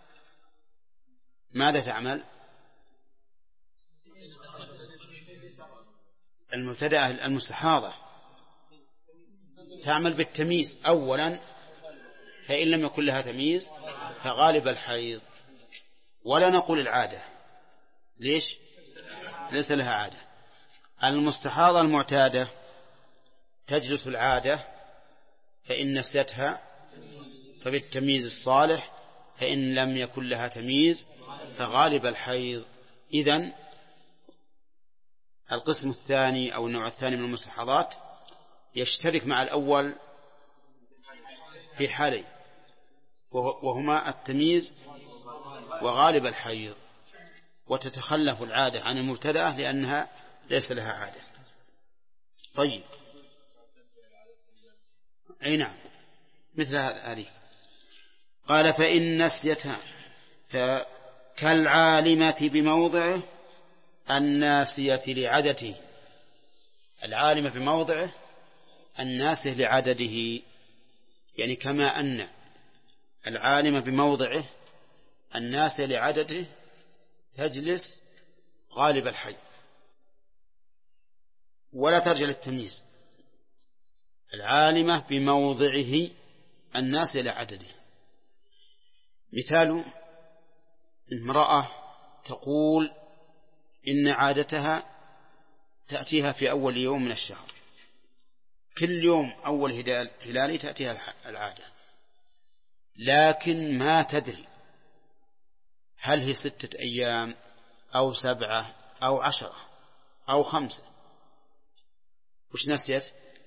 ماذا تعمل؟ المبتدأة المستحاضة تعمل بالتمييز أولا، فإن لم يكن لها تمييز فغالب الحيض. ولا نقول العادة، ليش؟ ليس لها عادة. المستحاضة المعتادة تجلس العادة، فإن نسيتها فبالتمييز الصالح، فإن لم يكن لها تمييز فغالب الحيض. إذن القسم الثاني أو النوع الثاني من المستحاضات يشترك مع الأول في حالين، وهما التمييز وغالب الحيض، وتتخلف العادة عن المبتدأة لأنها ليس لها عادة. طيب، أي نعم، مثل هذه. قال: فإن نسيتها فكالعالمة بموضعه الناسية لعدده. العالمة بموضعه الناسية لعدده، يعني كما أن العالمة بموضعه الناسية لعدده تجلس غالب الحي ولا ترجع للتمييز. العالمة بموضعه الناسية لعدده. مثال: امرأة تقول إن عادتها تأتيها في أول يوم من الشهر، كل يوم أول هلالي تأتيها العادة، لكن ما تدري هل هي 6 أيام أو 7 أو 10 أو 5. وش نسيت؟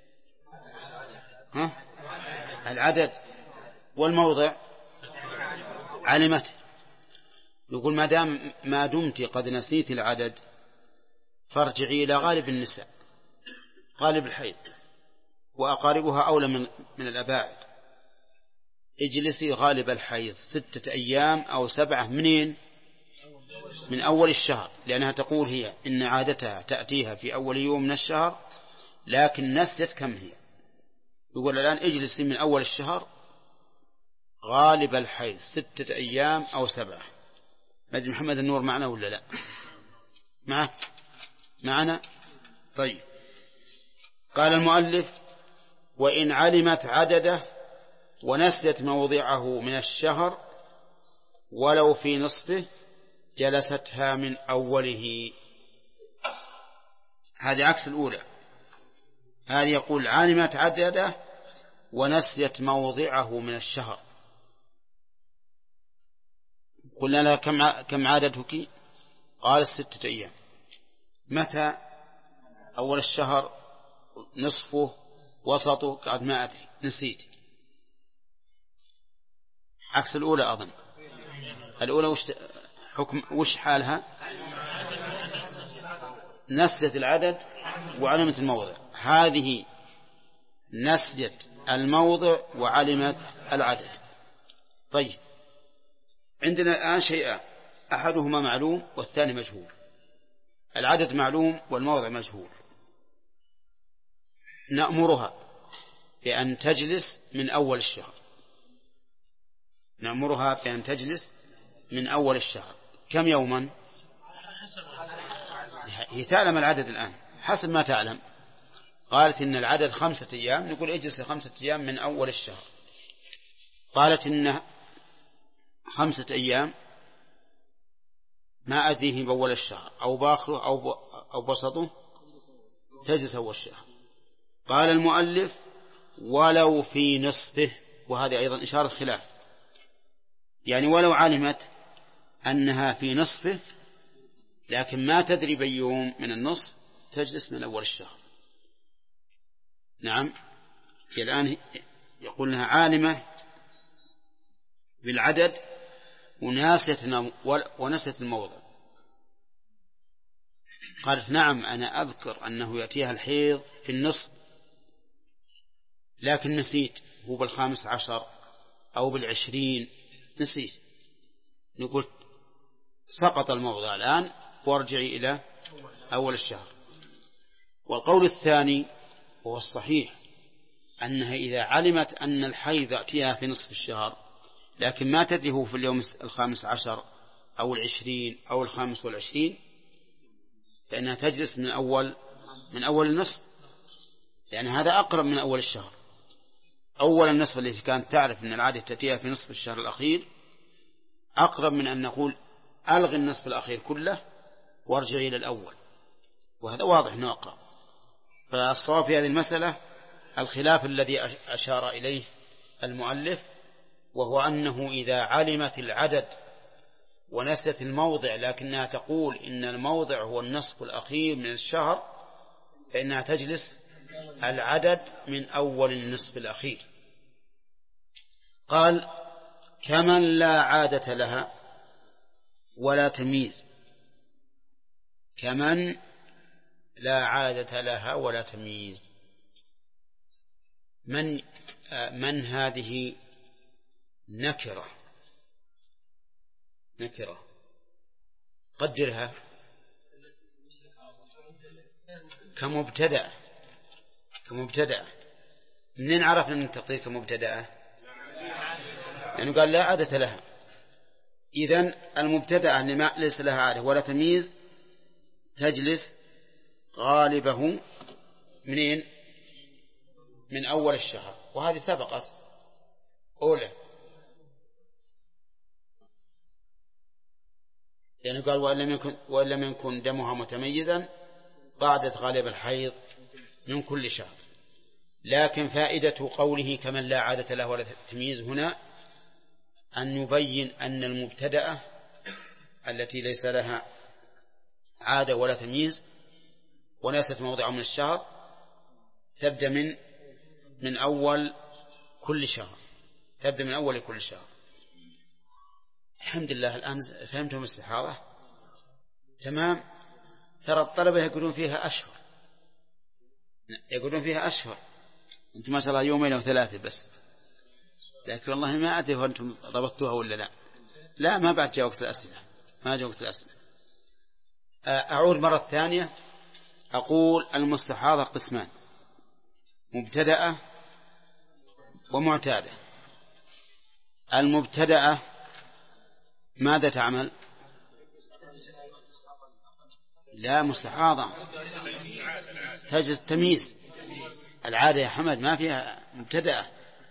العدد. والموضع علمته. يقول ما دمت قد نسيت العدد فارجعي إلى غالب النساء، غالب الحيض، وأقاربها أولى من الأباعد. اجلسي غالب الحيض 6 أيام أو 7. منين؟ من أول الشهر، لأنها تقول هي إن عادتها تأتيها في أول يوم من الشهر، لكن نسيت كم هي. يقول الآن اجلسي من أول الشهر غالب الحيض 6 أيام أو 7. مجد محمد النور معنا ولا لا؟ معنا. طيب. قال المؤلف: وإن علمت عدده ونسيت موضعه من الشهر ولو في نصفه جلستها من أوله. هذه عكس الأولى. هذه يقول علمت عدده ونسيت موضعه من الشهر. قلنا لها كم عادتك؟ قال 6 أيام. متى؟ أول الشهر، نصفه، وسطه؟ قد ما أدري، نسيت. عكس الأولى أظن. الأولى وش حالها؟ نسيت العدد وعلمت الموضع. هذه نسيت الموضع وعلمت العدد. طيب، عندنا الآن شيئان: أحدهما معلوم والثاني مجهول. العدد معلوم والموضع مجهول. نأمرها بأن تجلس من أول الشهر. نأمرها بأن تجلس من أول الشهر. كم يوما؟ هي تعلم العدد الآن حسب ما تعلم. قالت إن العدد 5 أيام، نقول اجلس 5 أيام من أول الشهر. قالت إن 5 أيام ما أدريه بأول الشهر أو بآخره أو بسطه، تجلس أول الشهر. قال المؤلف: ولو في نصفه. وهذه أيضا إشارة خلاف، يعني ولو علمت أنها في نصفه لكن ما تدري بيوم من النصف تجلس من أول الشهر. نعم، هي الآن يقول لها عالمة بالعدد ونسيت الموضع. قالت نعم أنا أذكر أنه يأتيها الحيض في النصف، لكن نسيت هو 15 أو 20 نسيت. نقول سقط الموضع الآن وارجعي إلى أول الشهر. والقول الثاني هو الصحيح، أنها إذا علمت أن الحيض يأتيها في نصف الشهر لكن ما تدري هو في اليوم 15 أو 20 أو 25 فإنها تجلس من أول النصف، لأن هذا أقرب من أول الشهر. أول النصف التي كانت تعرف أن العادة تأتيها في نصف الشهر الأخير أقرب من أن نقول ألغي النصف الأخير كله وارجعي إلى الأول، وهذا واضح أنه أقرب. فالصواب في هذه المسألة الخلاف الذي أشار إليه المؤلف، وهو أنه إذا علمت العدد ونست الموضع لكنها تقول إن الموضع هو النصف الأخير من الشهر فإنها تجلس العدد من أول النصف الأخير. قال كمن لا عادة لها ولا تمييز. كمن لا عادة لها ولا تمييز، من هذه نكرة قدرها كمبتدأ. منين عرفنا أن التقدير كمبتدأ؟ يعني قال لا عادة لها، إذن المبتدأ اللي ما ليس لها عادة ولا تمييز تجلس غالبه منين؟ من أول الشهر، وهذه سبقت أولى، يعني قال وإن لم يكن دمها متميزا قعدت غالب الحيض من كل شهر. لكن فائدة قوله كمن لا عادة له ولا تمييز هنا أن يبين أن المبتدأة التي ليس لها عادة ولا تمييز ونست موضع من الشهر تبدأ من أول كل شهر، الحمد لله. الآن فهمتم الاستحاضة تمام. ترى الطلبة يقولون فيها أشهر، أنتم ما شاء الله يومين أو 3 بس، لكن والله ما أدري وأنتم ضبطتوها ولا لا. ما بعد جاء وقت الأسئلة، أعود مرة ثانية أقول المستحاضة قسمان: مبتدأة ومعتادة. المبتدأة ماذا تعمل؟ لا، مستحاضة تجلس التمييز. العادة يا حمد ما فيها مبتدأة،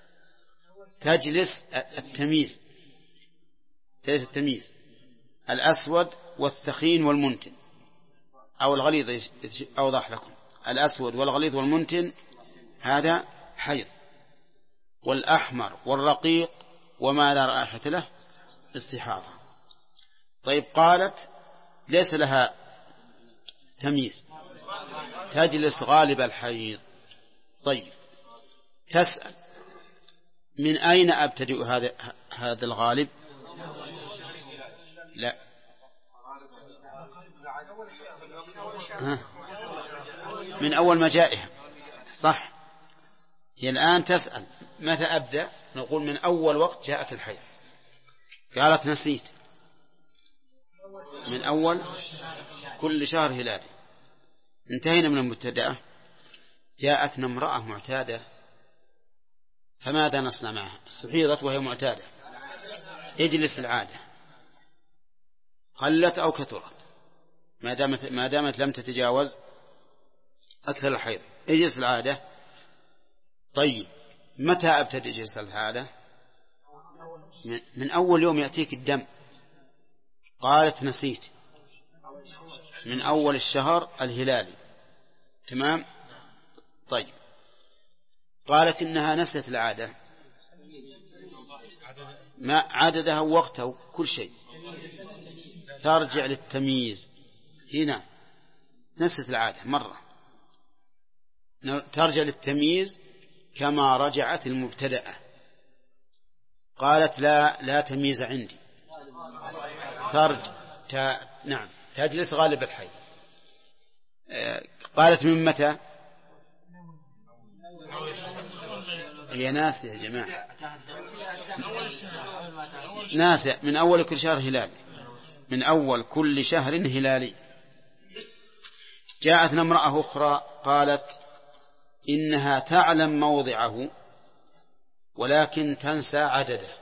تجلس التمييز. الأسود والثخين والمنتن أو الغليظ أوضح لكم. الأسود والغليظ والمنتن هذا حيض، والأحمر والرقيق وما لا رائحة له استحاضة. طيب قالت ليس لها تمييز تجلس غالب الحيض. طيب تسأل من أين أبتدئ هذا الغالب؟ لا، من أول ما جائها، صح. هي الآن تسأل متى أبدأ؟ نقول من أول وقت جاءك الحيض. قالت نسيت، من أول كل شهر هلالي. انتهينا من المبتدأة. جاءتنا امرأة معتادة، فماذا نصنع معها؟ استحيضت وهي معتادة، اجلس العادة قلت أو كثرت، ما دامت لم تتجاوز أكثر الحيض اجلس العادة. طيب متى أبتدئ جلس العادة؟ من أول يوم يأتيك الدم. قالت نسيت، من أول الشهر الهلالي. تمام. طيب قالت إنها نسيت العادة، ما عددها ووقتها كل شيء، ترجع للتمييز. هنا نسيت العادة مرة، ترجع للتمييز كما رجعت المبتدأة. قالت لا تمييز عندي، نعم تجلس غالب الحي. قالت من متى؟ هي ناس يا جماعة، ناس من أول كل شهر هلالي، من أول كل شهر هلالي. جاءتنا امرأة أخرى قالت إنها تعلم موضعه ولكن تنسى عدده.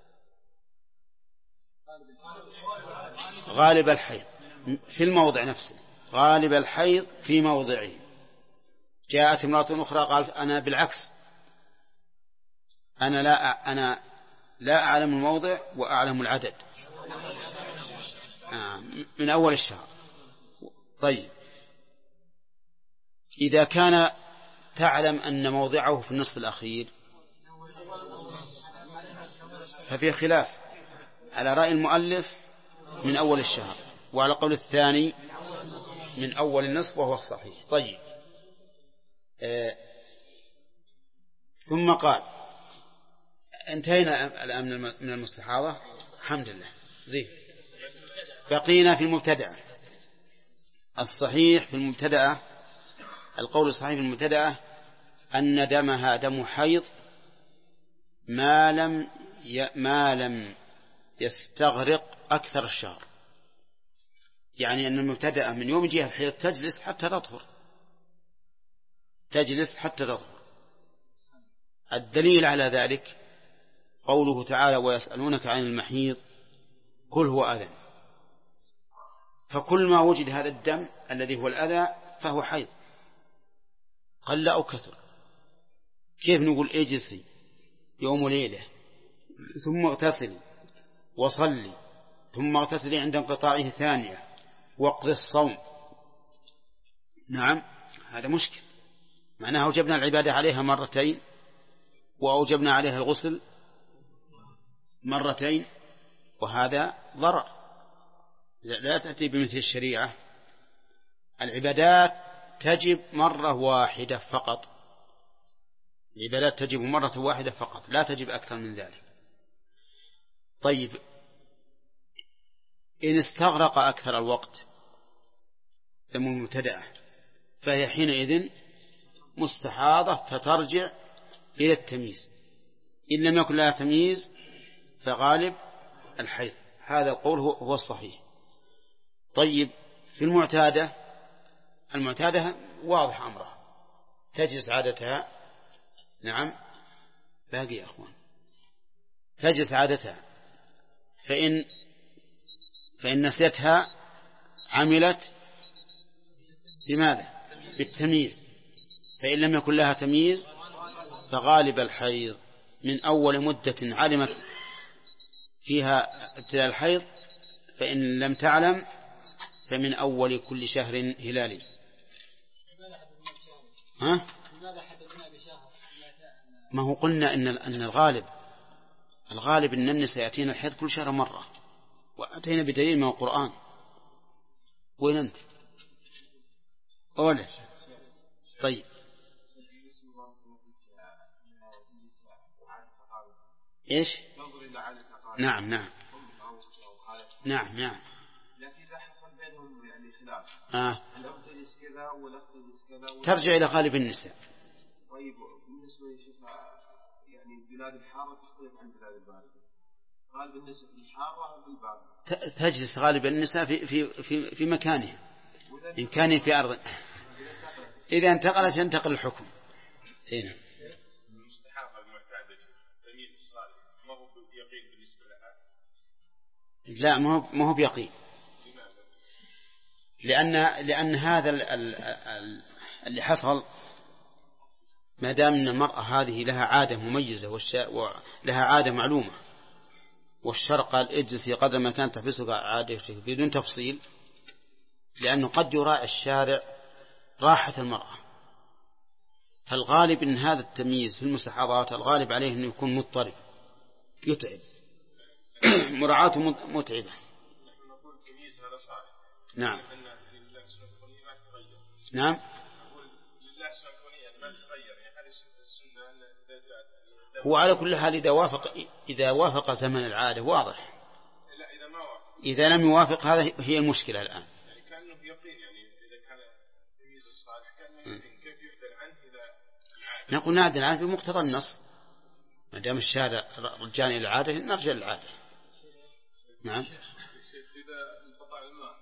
غالب الحيض في الموضع نفسه، غالب الحيض في موضعه. جاءت امرأة أخرى قالت أنا بالعكس، أنا لا أعلم الموضع وأعلم العدد من أول الشهر. طيب إذا كان تعلم أن موضعه في النصف الأخير ففي خلاف على رأي المؤلف من أول الشهر، وعلى قول الثاني من أول النصف وهو الصحيح. طيب ثم قال انتهينا الآن من المستحاضة الحمد لله زين. بقينا في المبتدأة. الصحيح في المبتدأة، القول الصحيح في المبتدأة أن دمها دم حيض ما لم يستغرق أكثر الشهر. يعني أن المبتدأة من يوم يجيها الحيض تجلس حتى تطهر. الدليل على ذلك قوله تعالى ويسألونك عن المحيض قل هو أذى. فكل ما وجد هذا الدم الذي هو الأذى فهو حيض قل أو كثر. كيف نقول اجلسي يوم وليلة ثم اغتسلي وصلي ثم اغتسلي عند انقطاعه ثانية واقضي الصوم؟ نعم هذا مشكل، معناها أوجبنا العبادة عليها مرتين وأوجبنا عليها الغسل مرتين، وهذا ضرر. لا تأتي بمثل الشريعة. العبادات تجب مرة واحدة فقط، العبادات تجب مرة واحدة فقط، لا تجب أكثر من ذلك. طيب إن استغرق أكثر الوقت دم المبتدأة فهي حينئذ مستحاضة فترجع إلى التمييز. إن لم يكن لها تمييز فغالب الحيض. هذا القول هو الصحيح. طيب في المعتادة واضح أمرها، تجلس عادتها. نعم باقي يا أخوان. تجلس عادتها، فإن نسيتها عملت بماذا؟ بالتمييز. فإن لم يكن لها تمييز فغالب الحيض من أول مدة علمت فيها ابتلاء الحيض، فإن لم تعلم فمن أول كل شهر هلالي. ما هو قلنا أن الغالب أن النساء يأتين الحيض كل شهر مرة، وأتينا بدليل من القرآن. وين أنت؟ أولا طيب إيش؟ نعم لكن إذا حصل بينهم يعني خلاف لو تجلس كذا ولا تجلس كذا ترجع إلى غالب النساء. طيب بالنسبة يعني بلاد الحارة تختلف عن بلاد الباردة. غالب النساء في الحارة بالباردة تجلس غالب النساء في مكانها إن كان في أرض. إذا انتقلت ينتقل الحكم. هنا المستحاضة المعتادة تمييز الصالح ما هو بيقين بالنسبة لها؟ لا ما هو بيقين، لأن هذا اللي حصل ما دام أن المرأة هذه لها عادة مميزة ولها عادة معلومة، والشرع قال اجلسي قدر ما كانت تحبسك عادتك بدون تفصيل، لأنه قد يراعي الشارع راحة المرأة. فالغالب أن هذا التمييز في المستحاضات الغالب عليه أنه يكون مضطرب يتعب مراعاته متعبة. نقول التمييز هذا صالح. نعم. أن نعم. لله سبحانه يعني ما تغير، يعني هذه السنة إذا جاءت هو على كل حال إذا وافق زمن العادة واضح. لا إذا ما وافق. إذا لم يوافق هذا هي المشكلة الآن. يعني كأنه يقين، يعني إذا كان تمييز الصالح كأنه يقين، كيف يعدل عنه إذا العادة؟ نقول نعدل عنه بمقتضى النص، ما دام الشارع رجعنا إلى العادة نرجع للعادة. نعم. إذا انقطع الماء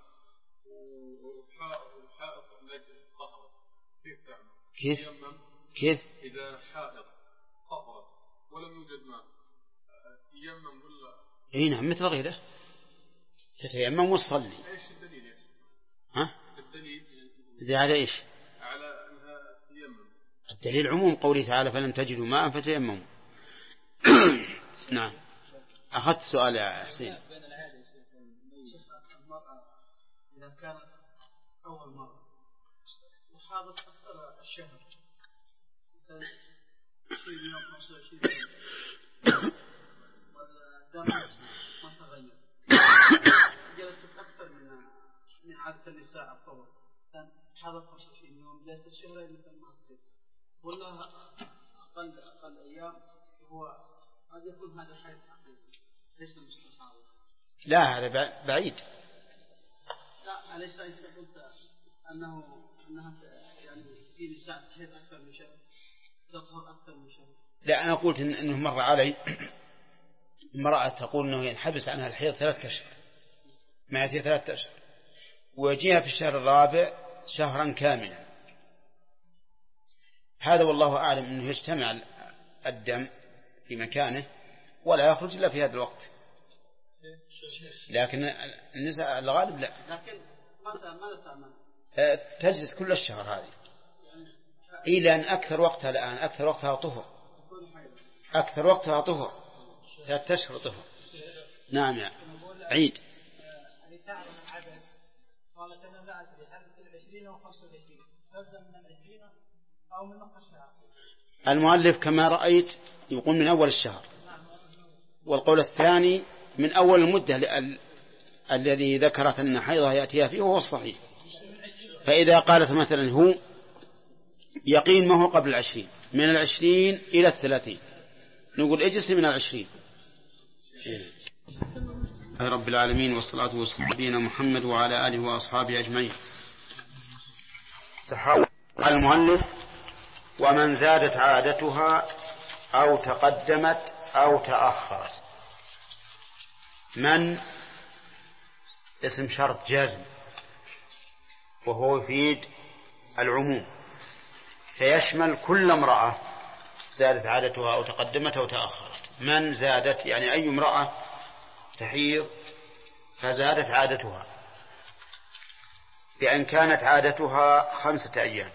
وحائط طهرت كيف تعمل؟ كيف؟ إذا حائط طهرت ولم يوجد ماء ييمم ولا؟ اي نعم مثل غيره، تتيمم وتصلي. ايش الدليل يعني؟ ها؟ الدليل على ايش؟ على انها تيمم. الدليل عموم قوله تعالى فلم تجدوا ماء فتيمموا. نعم. أخذت سؤال يا حسين. المرأة إذا كانت أول مرة وحاضت أكثر الشهر 20 يوم 25 يوم والدم ما تغير، جلست أكثر من عادة النساء الطول، حاضت 25 يوم جلست شهرين مثل ما قلت، ولا أقل أيام، هو قد يكون هذا حيث ليس مستحاض. لا هذا بعيد. لا أليس أنت قلت أنها يعني في نساء تحيض أكثر من شهر، تطهر أكثر من شهر؟ لا أنا قلت إنه مر علي امرأة تقول إنه ينحبس عنها الحيض 3 أشهر، ما يأتي 3 أشهر، ويجيها في الشهر الرابع شهرا كاملا. هذا والله أعلم أنه يجتمع الدم في مكانه ولا يخرج إلا في هذا الوقت، لكن النساء الغالب لا. لكن ماذا تعمل؟ تجلس كل الشهر هذه إلى أن أكثر وقتها الآن أكثر وقتها طهر، أكثر وقتها طهر 3 أشهر طهر. نعم يا عيد. اللي تعلم العدد قالت أنا لا أدري هل في 20 أو 25 تبدأ من 20 أو من نصف الشهر. المؤلف كما رأيت يقول من أول الشهر، والقول الثاني من أول المدة الذي ذكرت أن حيضها يأتيها فيه وهو الصحيح. فإذا قالت مثلا هو يقين ما هو قبل 20 من 20 إلى 30 نقول اجلس من 20. رب العالمين والصلاة والسلام على نبينا محمد وعلى آله وأصحابه أجمعين. قال المؤلف ومن زادت عادتها أو تقدمت أو تأخرت. من اسم شرط جازم وهو يفيد العموم، فيشمل كل امرأة زادت عادتها أو تقدمت أو تأخرت. من زادت يعني أي امرأة تحيض فزادت عادتها بأن كانت عادتها 5 أيام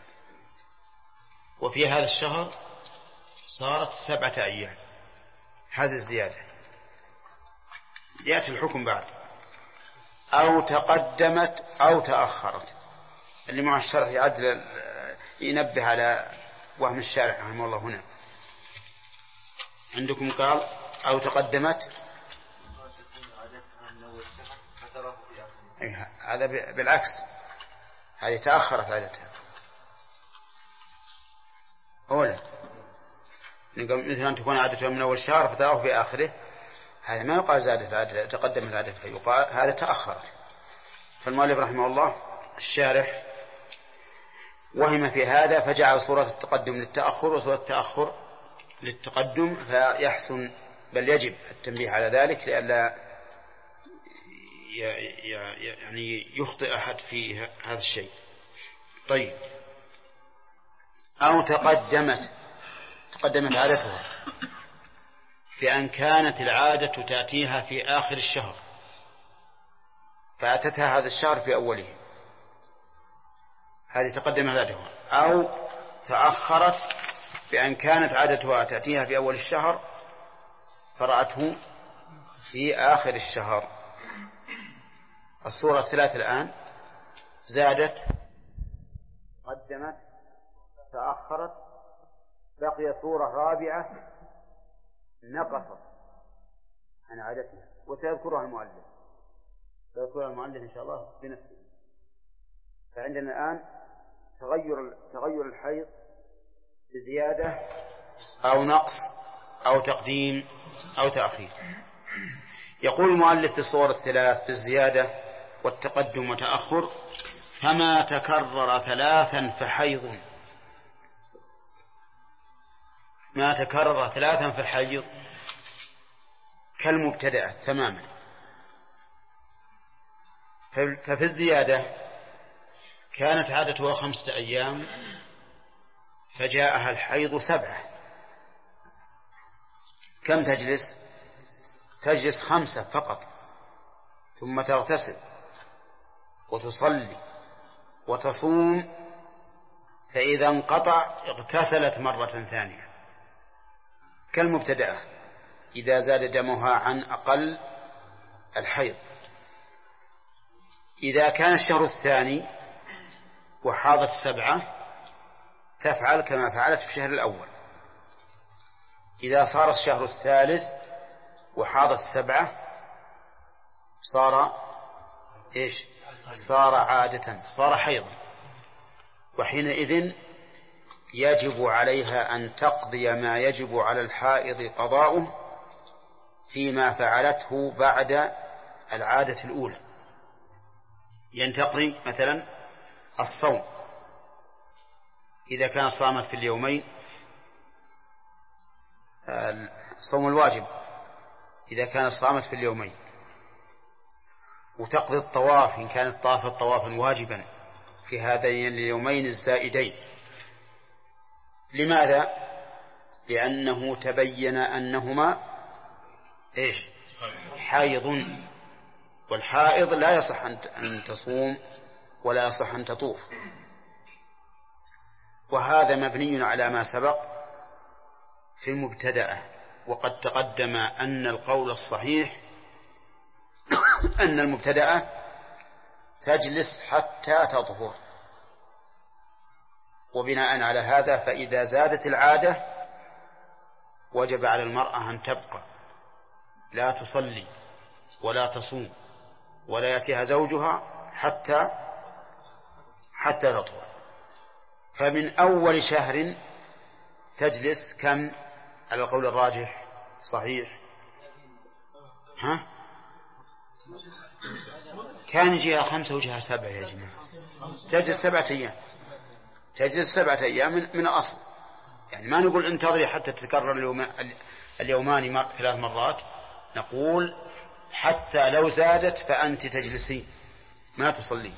وفي هذا الشهر صارت 7 أيام، هذه الزيادة يأتي الحكم بعد. أو تقدمت أو تأخرت، اللي مع الشرح يعدل ينبه على وهم الشارع رحمه الله. هنا عندكم قال أو تقدمت، هذا بالعكس، هذه تأخرت عادتها أولا. مثل أن تكون عادتها من أول الشهر فتراه في آخره، هذا ما يقال زادت عادتها تقدمت عادتها، يقال هذا تأخرت. فالمؤلف رحمه الله الشارح وهم في هذا فجعل صورة التقدم للتأخر وصورة التأخر للتقدم، فيحسن بل يجب التنبيه على ذلك لئلا يعني يخطئ أحد في هذا الشيء. طيب أو تقدمت عادتها بأن كانت العادة تأتيها في آخر الشهر فأتتها هذا الشهر في أوله، هذه تقدمت عادتها. أو تأخرت بأن كانت عادتها تأتيها في أول الشهر فرأته في آخر الشهر. الصورة 3 الآن: زادت، قدمت، تأخرت، بقي صورة رابعة نقصت عن عادتها وسيذكرها المؤلف إن شاء الله بنفسه. فعندنا الآن تغير الحيض بزيادة أو نقص أو تقديم أو تأخير. يقول المؤلف في الصور الثلاث في الزيادة والتقدم وتأخر: فما تكرر ثلاثا فحيض. ما تكرر ثلاثا فحيض كالمبتدأة تماما. ففي الزيادة كانت عادتها 5 أيام فجاءها الحيض 7. كم تجلس؟ تجلس 5 فقط، ثم تغتسل وتصلي وتصوم، فإذا انقطع اغتسلت مرة ثانية كالمبتدأة إذا زاد دمها عن أقل الحيض. إذا كان الشهر الثاني وحاضت 7 تفعل كما فعلت في الشهر الأول. إذا صار الشهر الثالث وحاضت 7 صار إيش؟ صار عادة، صار حيضا، وحينئذ يجب عليها أن تقضي ما يجب على الحائض قضاؤه فيما فعلته بعد العادة الأولى. ينتقضي مثلا الصوم إذا كان صامت في اليومين، الصوم الواجب إذا كان صامت في اليومين، وتقضي الطواف إن كانت طافت طوافا واجبا في هذين اليومين الزائدين. لماذا؟ لأنه تبين أنهما إيش؟ حائض، والحائض لا يصح أن تصوم ولا يصح أن تطوف. وهذا مبني على ما سبق في المبتدأة، وقد تقدم أن القول الصحيح أن المبتدأة تجلس حتى تطهر. وبناء على هذا فإذا زادت العادة وجب على المرأة أن تبقى لا تصلي ولا تصوم ولا يأتيها زوجها حتى تطهر. فمن أول شهر تجلس كم على القول الراجح صحيح؟ كان جهة 5 وجهة 7 يا جماعة. تجلس 7 أيام، تجلس 7 أيام من الأصل. يعني ما نقول انتظري حتى تتكرر اليومان 3 مرات، نقول حتى لو زادت فأنت تجلسين ما تصلين،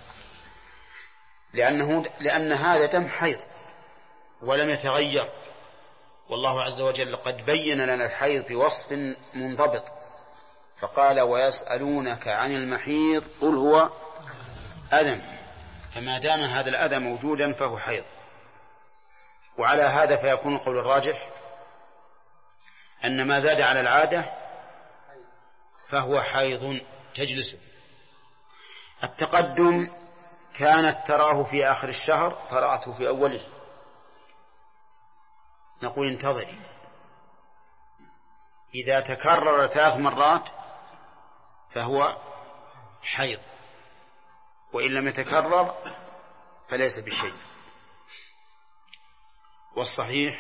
لأن هذا دم حيض ولم يتغير. والله عز وجل قد بين لنا الحيض بوصف منضبط، فقال: ويسألونك عن المحيض قل هو أذى. فما دام هذا الأذى موجودا فهو حيض. وعلى هذا فيكون القول الراجح أن ما زاد على العادة فهو حيض تجلسه. التقدم كانت تراه في آخر الشهر فرأته في أوله، نقول انتظري. إذا تكرر 3 مرات فهو حيض، وإن لم يتكرر فليس بشيء. والصحيح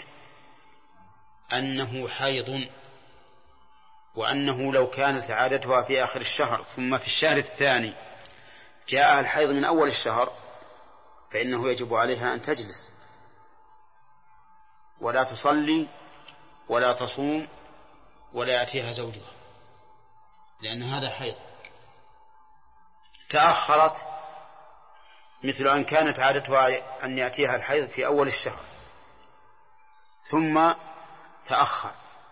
أنه حيض، وأنه لو كانت عادتها في آخر الشهر ثم في الشهر الثاني جاءها الحيض من أول الشهر فإنه يجب عليها أن تجلس ولا تصلي ولا تصوم ولا يأتيها زوجها، لأن هذا حيض. تأخرت مثل أن كانت عادتها أن يأتيها الحيض في أول الشهر ثم تأخر،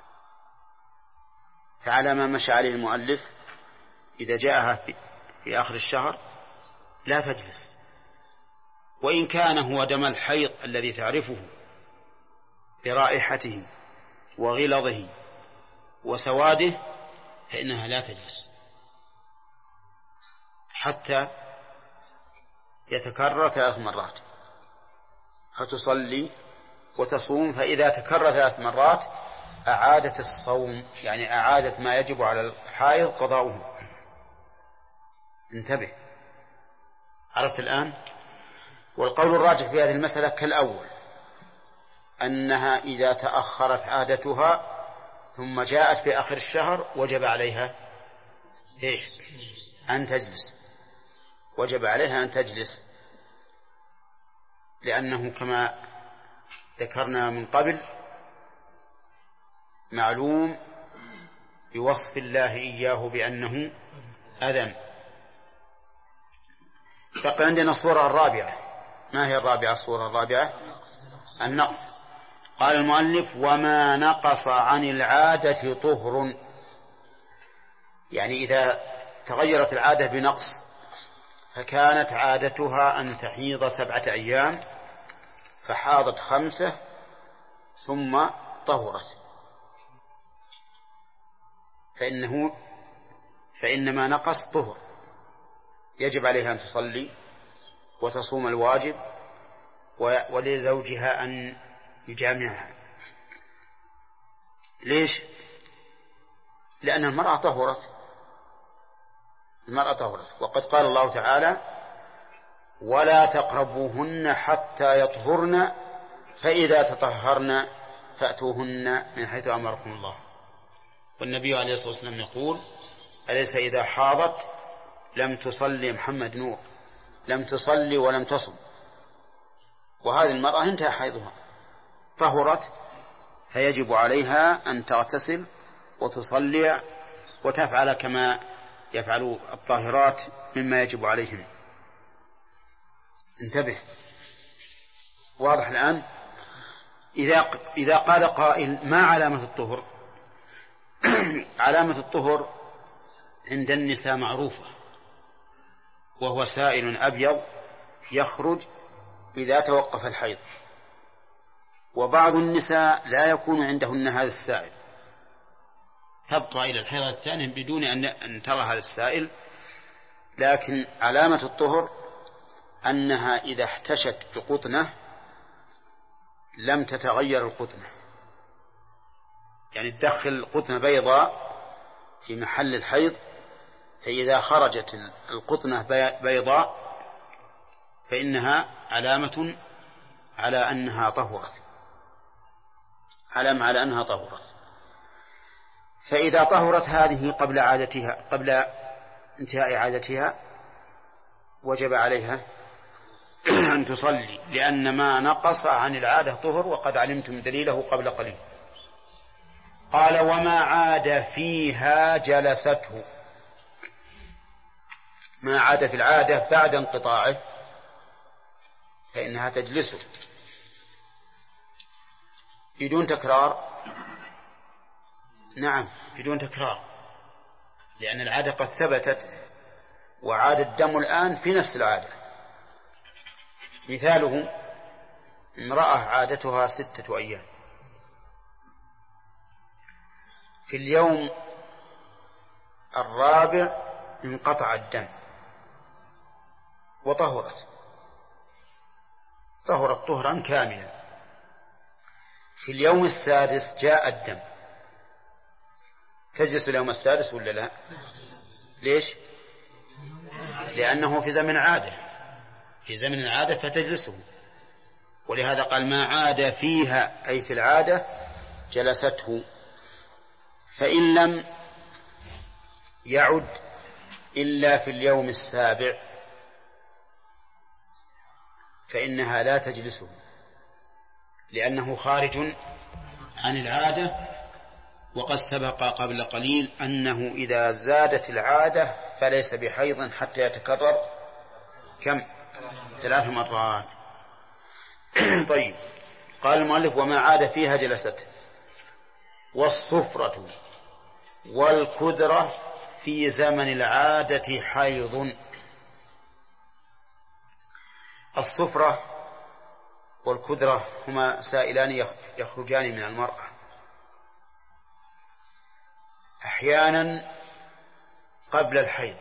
فعلى ما مشى عليه المؤلف إذا جاءها في آخر الشهر لا تجلس، وإن كان هو دم الحيض الذي تعرفه برائحته وغلظه وسواده فإنها لا تجلس حتى يتكرر 3 مرات، فتصلي وتصوم. فإذا تكرر 3 مرات أعادت الصوم، يعني أعادت ما يجب على الحائض قضاؤه. انتبه، عرفت الآن؟ والقول الراجح في هذه المسألة كالأول، أنها إذا تأخرت عادتها ثم جاءت في آخر الشهر وجب عليها إيش؟ أن تجلس، وجب عليها أن تجلس، لأنه كما ذكرنا من قبل معلوم بوصف الله إياه بأنه أذن. بقي عندنا الصورة الرابعة. ما هي الرابعة؟ الصورة الرابعة النقص. قال المؤلف: وما نقص عن العادة طهر، يعني إذا تغيرت العادة بنقص، فكانت عادتها أن تحيض 7 أيام فحاضت 5 ثم طهرت، فإنما نقص طهر، يجب عليها أن تصلي وتصوم الواجب، ولزوجها أن يجامعها. ليش؟ لأن المرأة طهرت، وقد قال الله تعالى: ولا تقربوهن حتى يطهرن فإذا تطهرن فأتوهن من حيث أمركم الله. والنبي عليه الصلاة والسلام يقول: أليس إذا حاضت لم تصلي محمد نور، لم تصلي ولم تصم. وهذه المرأة انتهى حيضها، طهرت، فيجب عليها أن تغتسل وتصلي وتفعل كما يفعل الطاهرات مما يجب عليهم. انتبه، واضح الآن؟ إذا قال قائل: ما علامة الطهر؟ علامة الطهر عند النساء معروفة، وهو سائل أبيض يخرج إذا توقف الحيض. وبعض النساء لا يكون عندهن هذا السائل، تبقى إلى الحيض الثاني بدون أن ترى هذا السائل. لكن علامة الطهر أنها إذا احتشت بقطنة لم تتغير القطنة، يعني تدخل قطنة بيضاء في محل الحيض، فإذا خرجت القطنة بيضاء فإنها علامة على أنها طهرت، علامة على أنها طهرت. فإذا طهرت هذه قبل انتهاء عادتها وجب عليها أن تصلي، لأن ما نقص عن العادة طهر، وقد علمتم دليله قبل قليل. قال: وما عاد فيها جلسته، ما عاد في العادة بعد انقطاعه فإنها تجلسه بدون تكرار. نعم، بدون تكرار، لأن العادة قد ثبتت، وعاد الدم الآن في نفس العادة. مثاله: امرأة عادتها 6 أيام، في اليوم الرابع انقطع الدم وطهرت طهرا كاملا، في اليوم السادس جاء الدم، تجلس اليوم السادس ولا لا؟ ليش؟ لأنه في زمن العادة فتجلسه. ولهذا قال: ما عاد فيها، أي في العادة جلسته. فإن لم يعد إلا في اليوم السابع فإنها لا تجلسه، لأنه خارج عن العادة. وقد سبق قبل قليل أنه إذا زادت العادة فليس بحيض حتى يتكرر كم؟ 3 مرات. طيب، قال المؤلف: وما عاد فيها جلسته. والصفرة والكدرة في زمن العادة حيض. الصفرة والكدرة هما سائلان يخرجان من المرأة، أحيانا قبل الحيض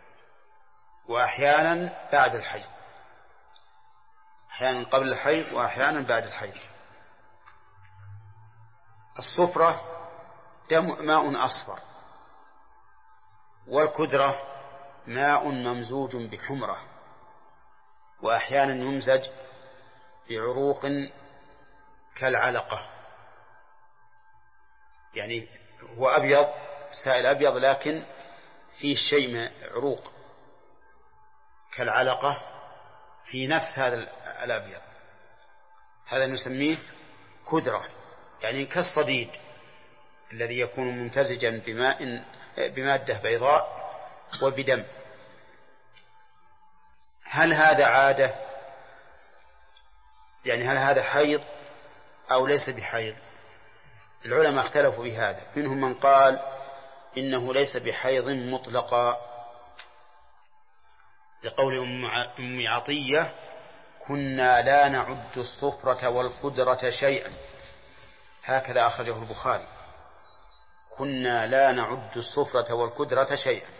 وأحيانا بعد الحيض، أحيانا قبل الحيض وأحيانا بعد الحيض. الصفرة ماء أصفر، والكدرة ماء ممزوج بحمرة، وأحيانا يمزج بعروق كالعلقة، يعني هو أبيض سائل أبيض لكن فيه شيء من عروق كالعلقة في نفس هذا الأبيض، هذا نسميه كدرة، يعني كالصديد الذي يكون ممتزجا بمادة بيضاء وبدم. هل هذا عادة؟ يعني هل هذا حيض أو ليس بحيض؟ العلماء اختلفوا بهذا، منهم من قال إنه ليس بحيض مطلقا لقول أم عطية: كنا لا نعد الصفرة والقدرة شيئا، هكذا أخرجه البخاري، كنا لا نعد الصفرة والقدرة شيئا.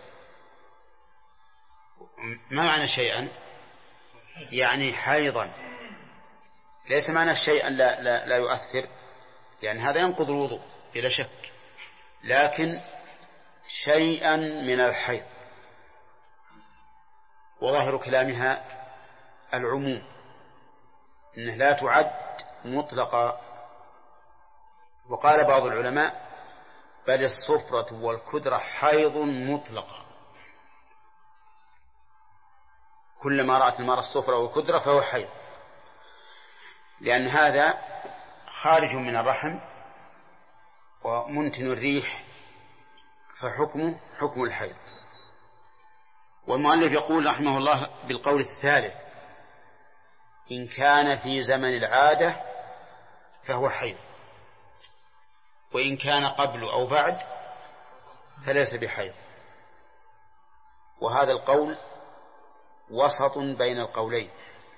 ما معنى شيئا؟ يعني حيضا، ليس معنى شيئا لا يؤثر، يعني هذا ينقض الوضوء بلا شك، لكن شيئا من الحيض. وظاهر كلامها العموم، إنه لا تعد مطلقا. وقال بعض العلماء: بل الصفرة والكدرة حيض مطلقة، كلما رأت المرأة الصفرة والكدرة فهو حيض، لأن هذا خارج من الرحم ومنتن الريح، فحكمه حكم الحيض. والمؤلف يقول رحمه الله بالقول الثالث: إن كان في زمن العادة فهو حيض، وإن كان قبل أو بعد فليس بحيض. وهذا القول وسط بين القولين،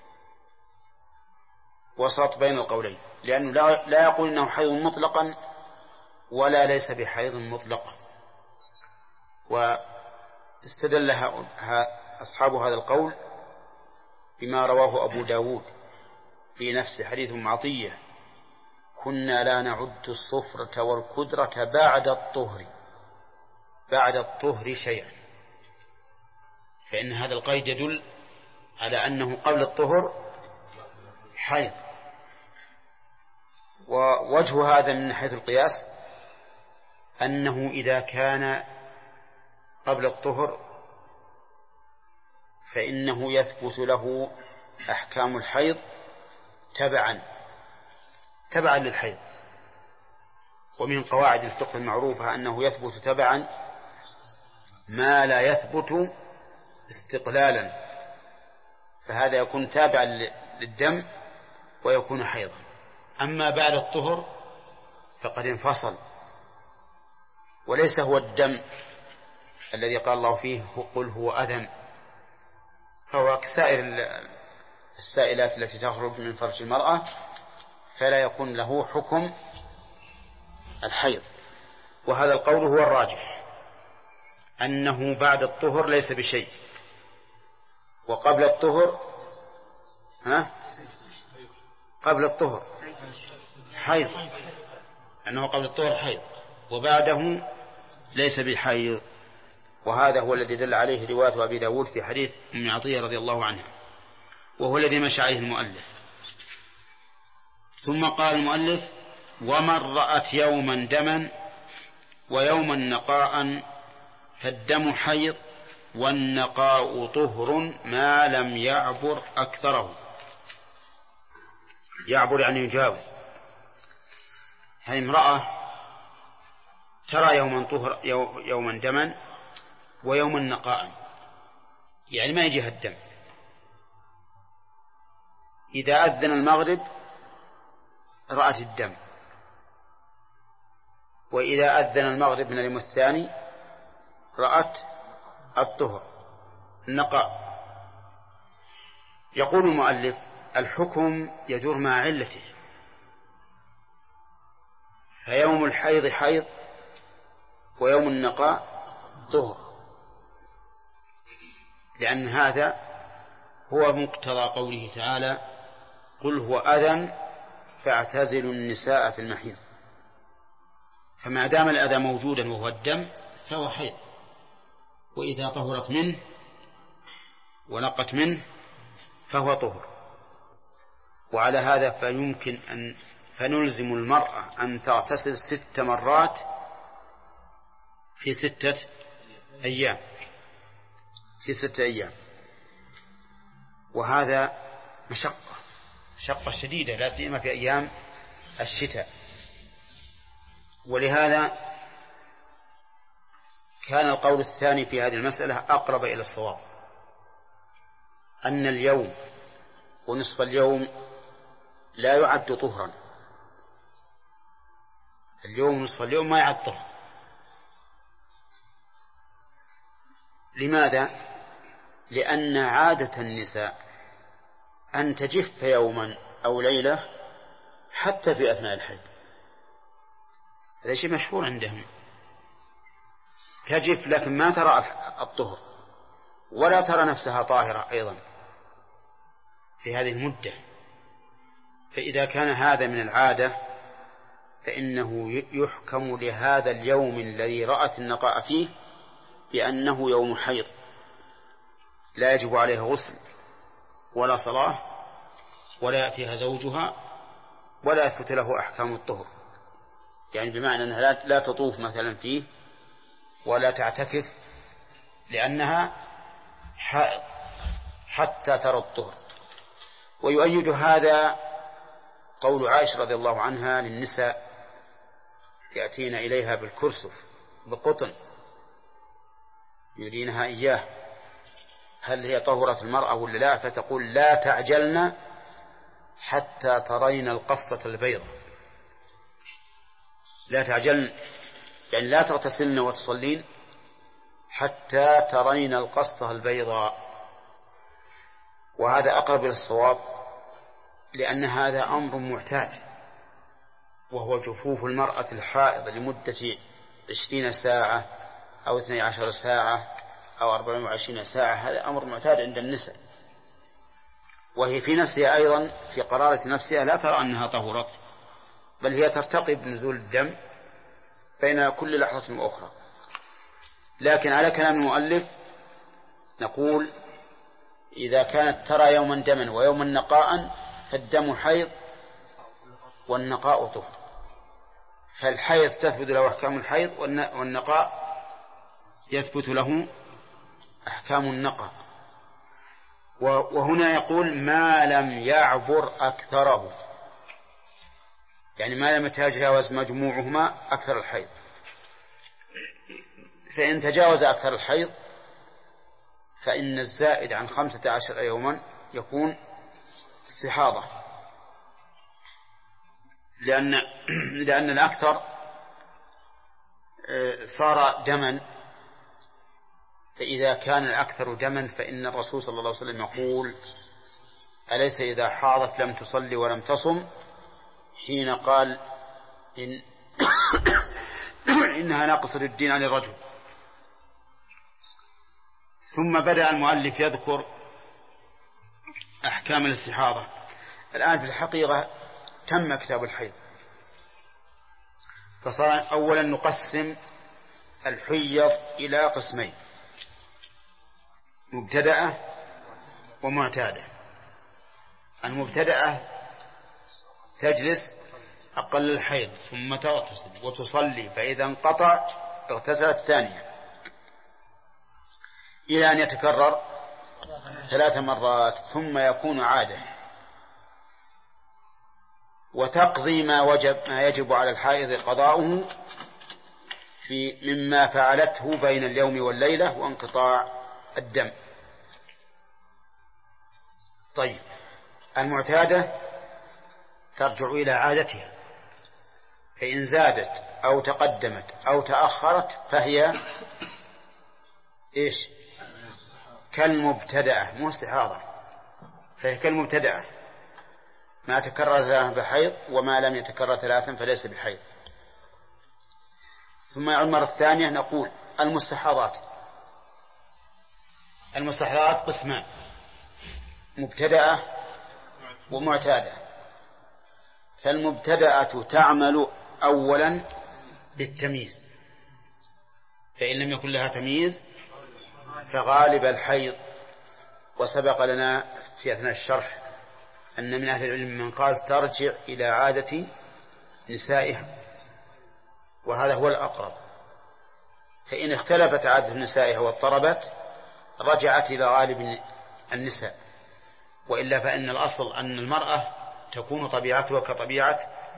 وسط بين القولين، لأنه لا يقول إنه حيض مطلقا ولا ليس بحيض مطلقا. واستدل أصحاب هذا القول بما رواه أبو داود في نفس حديث أم عطية: كنا لا نعد الصفرة والكدرة بعد الطهر شيئا، فإن هذا القيد يدل على أنه قبل الطهر حيض. ووجه هذا من حيث القياس أنه إذا كان قبل الطهر فإنه يثبت له أحكام الحيض تبعا للحيض. ومن قواعد الفقه المعروفة أنه يثبت تبعا ما لا يثبت استقلالا، فهذا يكون تابعا للدم ويكون حيضا. أما بعد الطهر فقد انفصل، وليس هو الدم الذي قال الله فيه: قل هو أذى، فهو كسائر السائلات التي تخرج من فرج المرأة، فلا يكون له حكم الحيض. وهذا القول هو الراجح، أنه بعد الطهر ليس بشيء، وقبل الطهر قبل الطهر حيض، أنه قبل الطهر حيض وبعده ليس بحيض. وهذا هو الذي دل عليه رواية أبي داود في حديث أم عطية رضي الله عنها، وهو الذي مشى عليه المؤلف. ثم قال المؤلف: ومن رأت يوما دما ويوما نقاء فالدم حيض والنقاء طهر ما لم يعبر أكثره. يعبر يعني يجاوز. هذه امرأة ترى يوما دما ويوما نقاء، يعني ما يجيها الدم. إذا أذن المغرب رأت الدم، وإذا أذن المغرب من اليوم الثاني رأت الطهر النقاء. يقول المؤلف: الحكم يدور مع علته، فيوم الحيض حيض ويوم النقاء طهر، لأن هذا هو مقتضى قوله تعالى: قل هو أذى فاعتزلوا النساء في المحيض. فما دام الأذى موجودا وهو الدم فهو حيض، وإذا طهرت منه ونقت منه فهو طهر. وعلى هذا فيمكن أن فنلزم المرأة أن تغتسل 6 مرات في 6 أيام، في 6 أيام، وهذا مشقة شديدة لا سيما في أيام الشتاء. ولهذا كان القول الثاني في هذه المسألة أقرب إلى الصواب، أن اليوم ونصف اليوم لا يعد طهرا. اليوم ونصف اليوم ما يعد طهر. لماذا؟ لأن عادة النساء أن تجف يوما أو ليلة حتى في أثناء الحيض، هذا شيء مشهور عندهم، تجف لكن ما ترى الطهر ولا ترى نفسها طاهرة أيضا في هذه المدة. فإذا كان هذا من العادة فإنه يحكم لهذا اليوم الذي رأت النقاء فيه بأنه يوم حيض لا يجب عليها غسل ولا صلاة ولا يأتيها زوجها ولا يثبت له أحكام الطهر، يعني بمعنى أنها لا تطوف مثلا فيه ولا تعتكف لأنها حائض حتى ترى الطهر. ويؤيد هذا قول عائشة رضي الله عنها للنساء يأتين إليها بالكرسف بقطن يرينها إياه هل هي طهرت المرأة ولا لا، فتقول لا تعجلن حتى ترين القصة البيضاء. لا تعجلن يعني لا تغتسلن وتصلين حتى ترين القصة البيضاء. وهذا أقرب للصواب لأن هذا أمر معتاد، وهو جفوف المرأة الحائض لمدة 20 ساعة أو 12 ساعة أو 24 ساعة، هذا أمر معتاد عند النساء، وهي في نفسها أيضا في قرارة نفسها لا ترى أنها طهرت، بل هي ترتقي بنزول الدم بين كل لحظة وأخرى. لكن على كلام المؤلف نقول إذا كانت ترى يوما دما ويوما نقاء فالدم حيض والنقاء طهر، فالحيض تثبت له أحكام الحيض والنقاء يثبت له أحكام النقاء. وهنا يقول ما لم يعبر أكثره، يعني ما لم يتجاوز مجموعهما أكثر الحيض، فإن تجاوز أكثر الحيض فإن الزائد عن 15 يوما يكون استحاضة، لأن الأكثر صار دما. فإذا كان الأكثر دما فإن الرسول صلى الله عليه وسلم يقول أليس إذا حاضت لم تصلي ولم تصم، حين قال إنها ناقصة الدين عن الرجل. ثم بدأ المؤلف يذكر أحكام الاستحاضة. الآن في الحقيقة تم كتاب الحيض، فصار أولا نقسم الحيض إلى قسمين: مبتدأة ومعتادة. المبتدأة تجلس أقل الحيض ثم تغتسل وتصلي، فإذا انقطع اغتسلت ثانية إلى أن يتكرر 3 مرات ثم يكون عادة، وتقضي ما يجب على الحائض قضاؤه مما فعلته بين اليوم والليلة وانقطاع الدم. طيب، المعتادة ترجع إلى عادتها، فإن زادت أو تقدمت أو تأخرت فهي إيش؟ كالمبتدأة، مو استحاضة، فهي كالمبتدأة، ما تكرر 3 بحيض وما لم يتكرر 3 فليس بحيض. ثم المرة الثانية نقول المستحاضات قسمان: مبتدأة ومعتادة. فالمبتدأة تعمل أولا بالتمييز، فإن لم يكن لها تمييز فغالب الحيض. وسبق لنا في أثناء الشرح أن من أهل العلم من قال ترجع إلى عادة نسائها، وهذا هو الأقرب. فإن اختلفت عادة نسائها واضطربت رجعت إلى غالب النساء، وإلا فإن الأصل أن المرأة تكون طبيعتها كطبيعة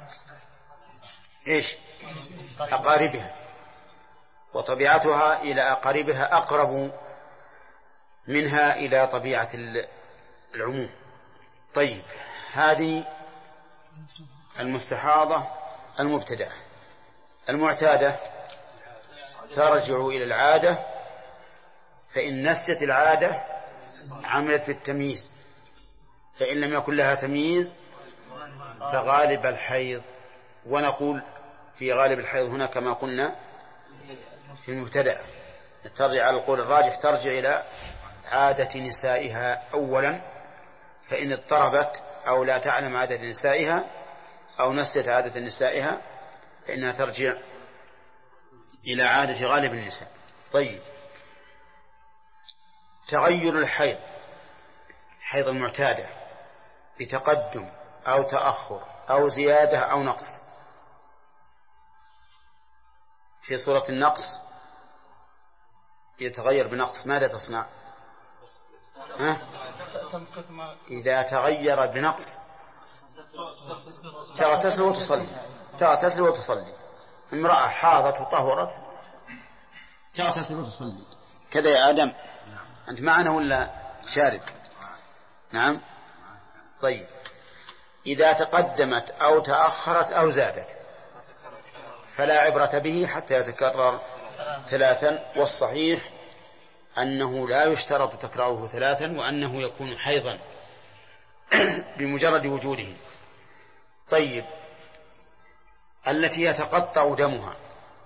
أقاربها، وطبيعتها إلى أقاربها أقرب منها إلى طبيعة العموم. طيب، هذه المستحاضة المبتدأة. المعتادة ترجع إلى العادة، فإن نست العادة عملت في التمييز، فإن لم يكن لها تمييز فغالب الحيض. ونقول في غالب الحيض هنا كما قلنا في المبتدأ ترجع على القول الراجح، ترجع إلى عادة نسائها أولا، فإن اضطربت أو لا تعلم عادة نسائها أو نسيت عادة نسائها فإنها ترجع إلى عادة غالب النساء. طيب، تغير الحيض، حيض المعتادة، بتقدم أو تأخر أو زيادة أو نقص. في صورة النقص يتغير بنقص ماذا تصنع؟ إذا تغير بنقص تغتسل وتصلي. امرأة حاضت وطهرت تغتسل وتصلي كذا يا آدم. أنت معنا ولا شارد؟ نعم. طيب، إذا تقدمت أو تأخرت أو زادت فلا عبرة به حتى يتكرر ثلاثا، والصحيح أنه لا يشترط تكراره ثلاثا، وأنه يكون حيضا بمجرد وجوده. طيب، التي يتقطع دمها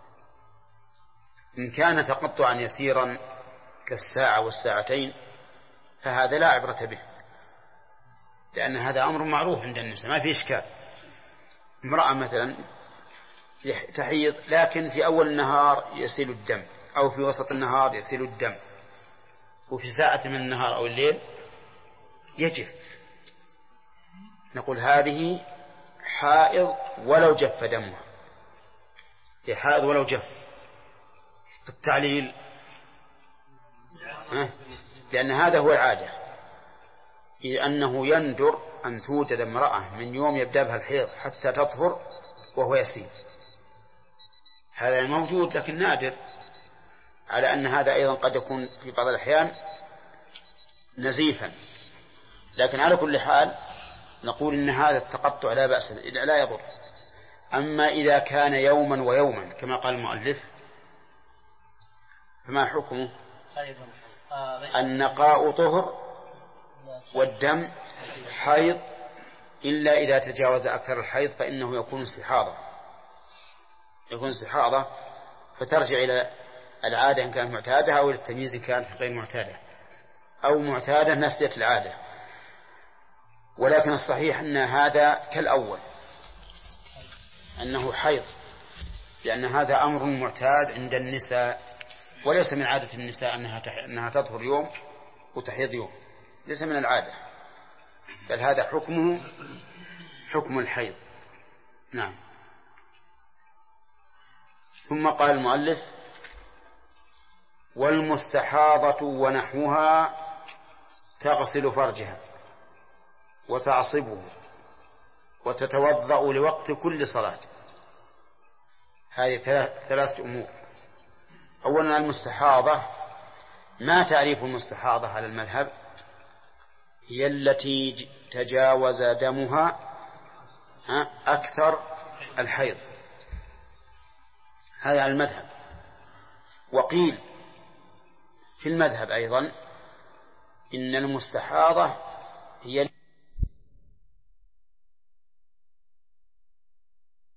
إن كان تقطعا يسيرا كالساعة والساعتين فهذا لا عبرة به، لأن هذا أمر معروف عند النساء ما في إشكال. امرأة مثلا تحيض لكن في أول النهار يسيل الدم، أو في وسط النهار يسيل الدم، وفي ساعة من النهار أو الليل يجف، نقول هذه حائض ولو جف دمها، هي حائض ولو جف. التعليل لأن هذا هو العادة، أنه يندر أن توجد امرأة من يوم يبدأ بها الحيض حتى تطهر وهو يسير. هذا موجود لكن نادر، على أن هذا أيضا قد يكون في بعض الأحيان نزيفا. لكن على كل حال نقول إن هذا التقطع لا بأس لا يضر. أما إذا كان يوما ويوما كما قال المؤلف فما حكمه؟ النقاء طهر والدم حيض، إلا إذا تجاوز أكثر الحيض فإنه يكون استحاضة فترجع إلى العادة إن كانت معتادة، أو إلى التمييز إن كانت غير معتادة، أو معتادة نسيت العادة. ولكن الصحيح أن هذا كالأول أنه حيض، لأن هذا أمر معتاد عند النساء، وليس من عادة النساء أنها تطهر يوم وتحيض يوم، ليس من العادة، بل هذا حكمه حكم الحيض. نعم. ثم قال المؤلف: والمستحاضة ونحوها تغسل فرجها وتعصبه وتتوضأ لوقت كل صلاة. هذه ثلاثة أمور. أولا المستحاضة، ما تعريف المستحاضة على المذهب؟ هي التي تجاوز دمها أكثر الحيض، هذا على المذهب. وقيل في المذهب أيضا إن المستحاضة هي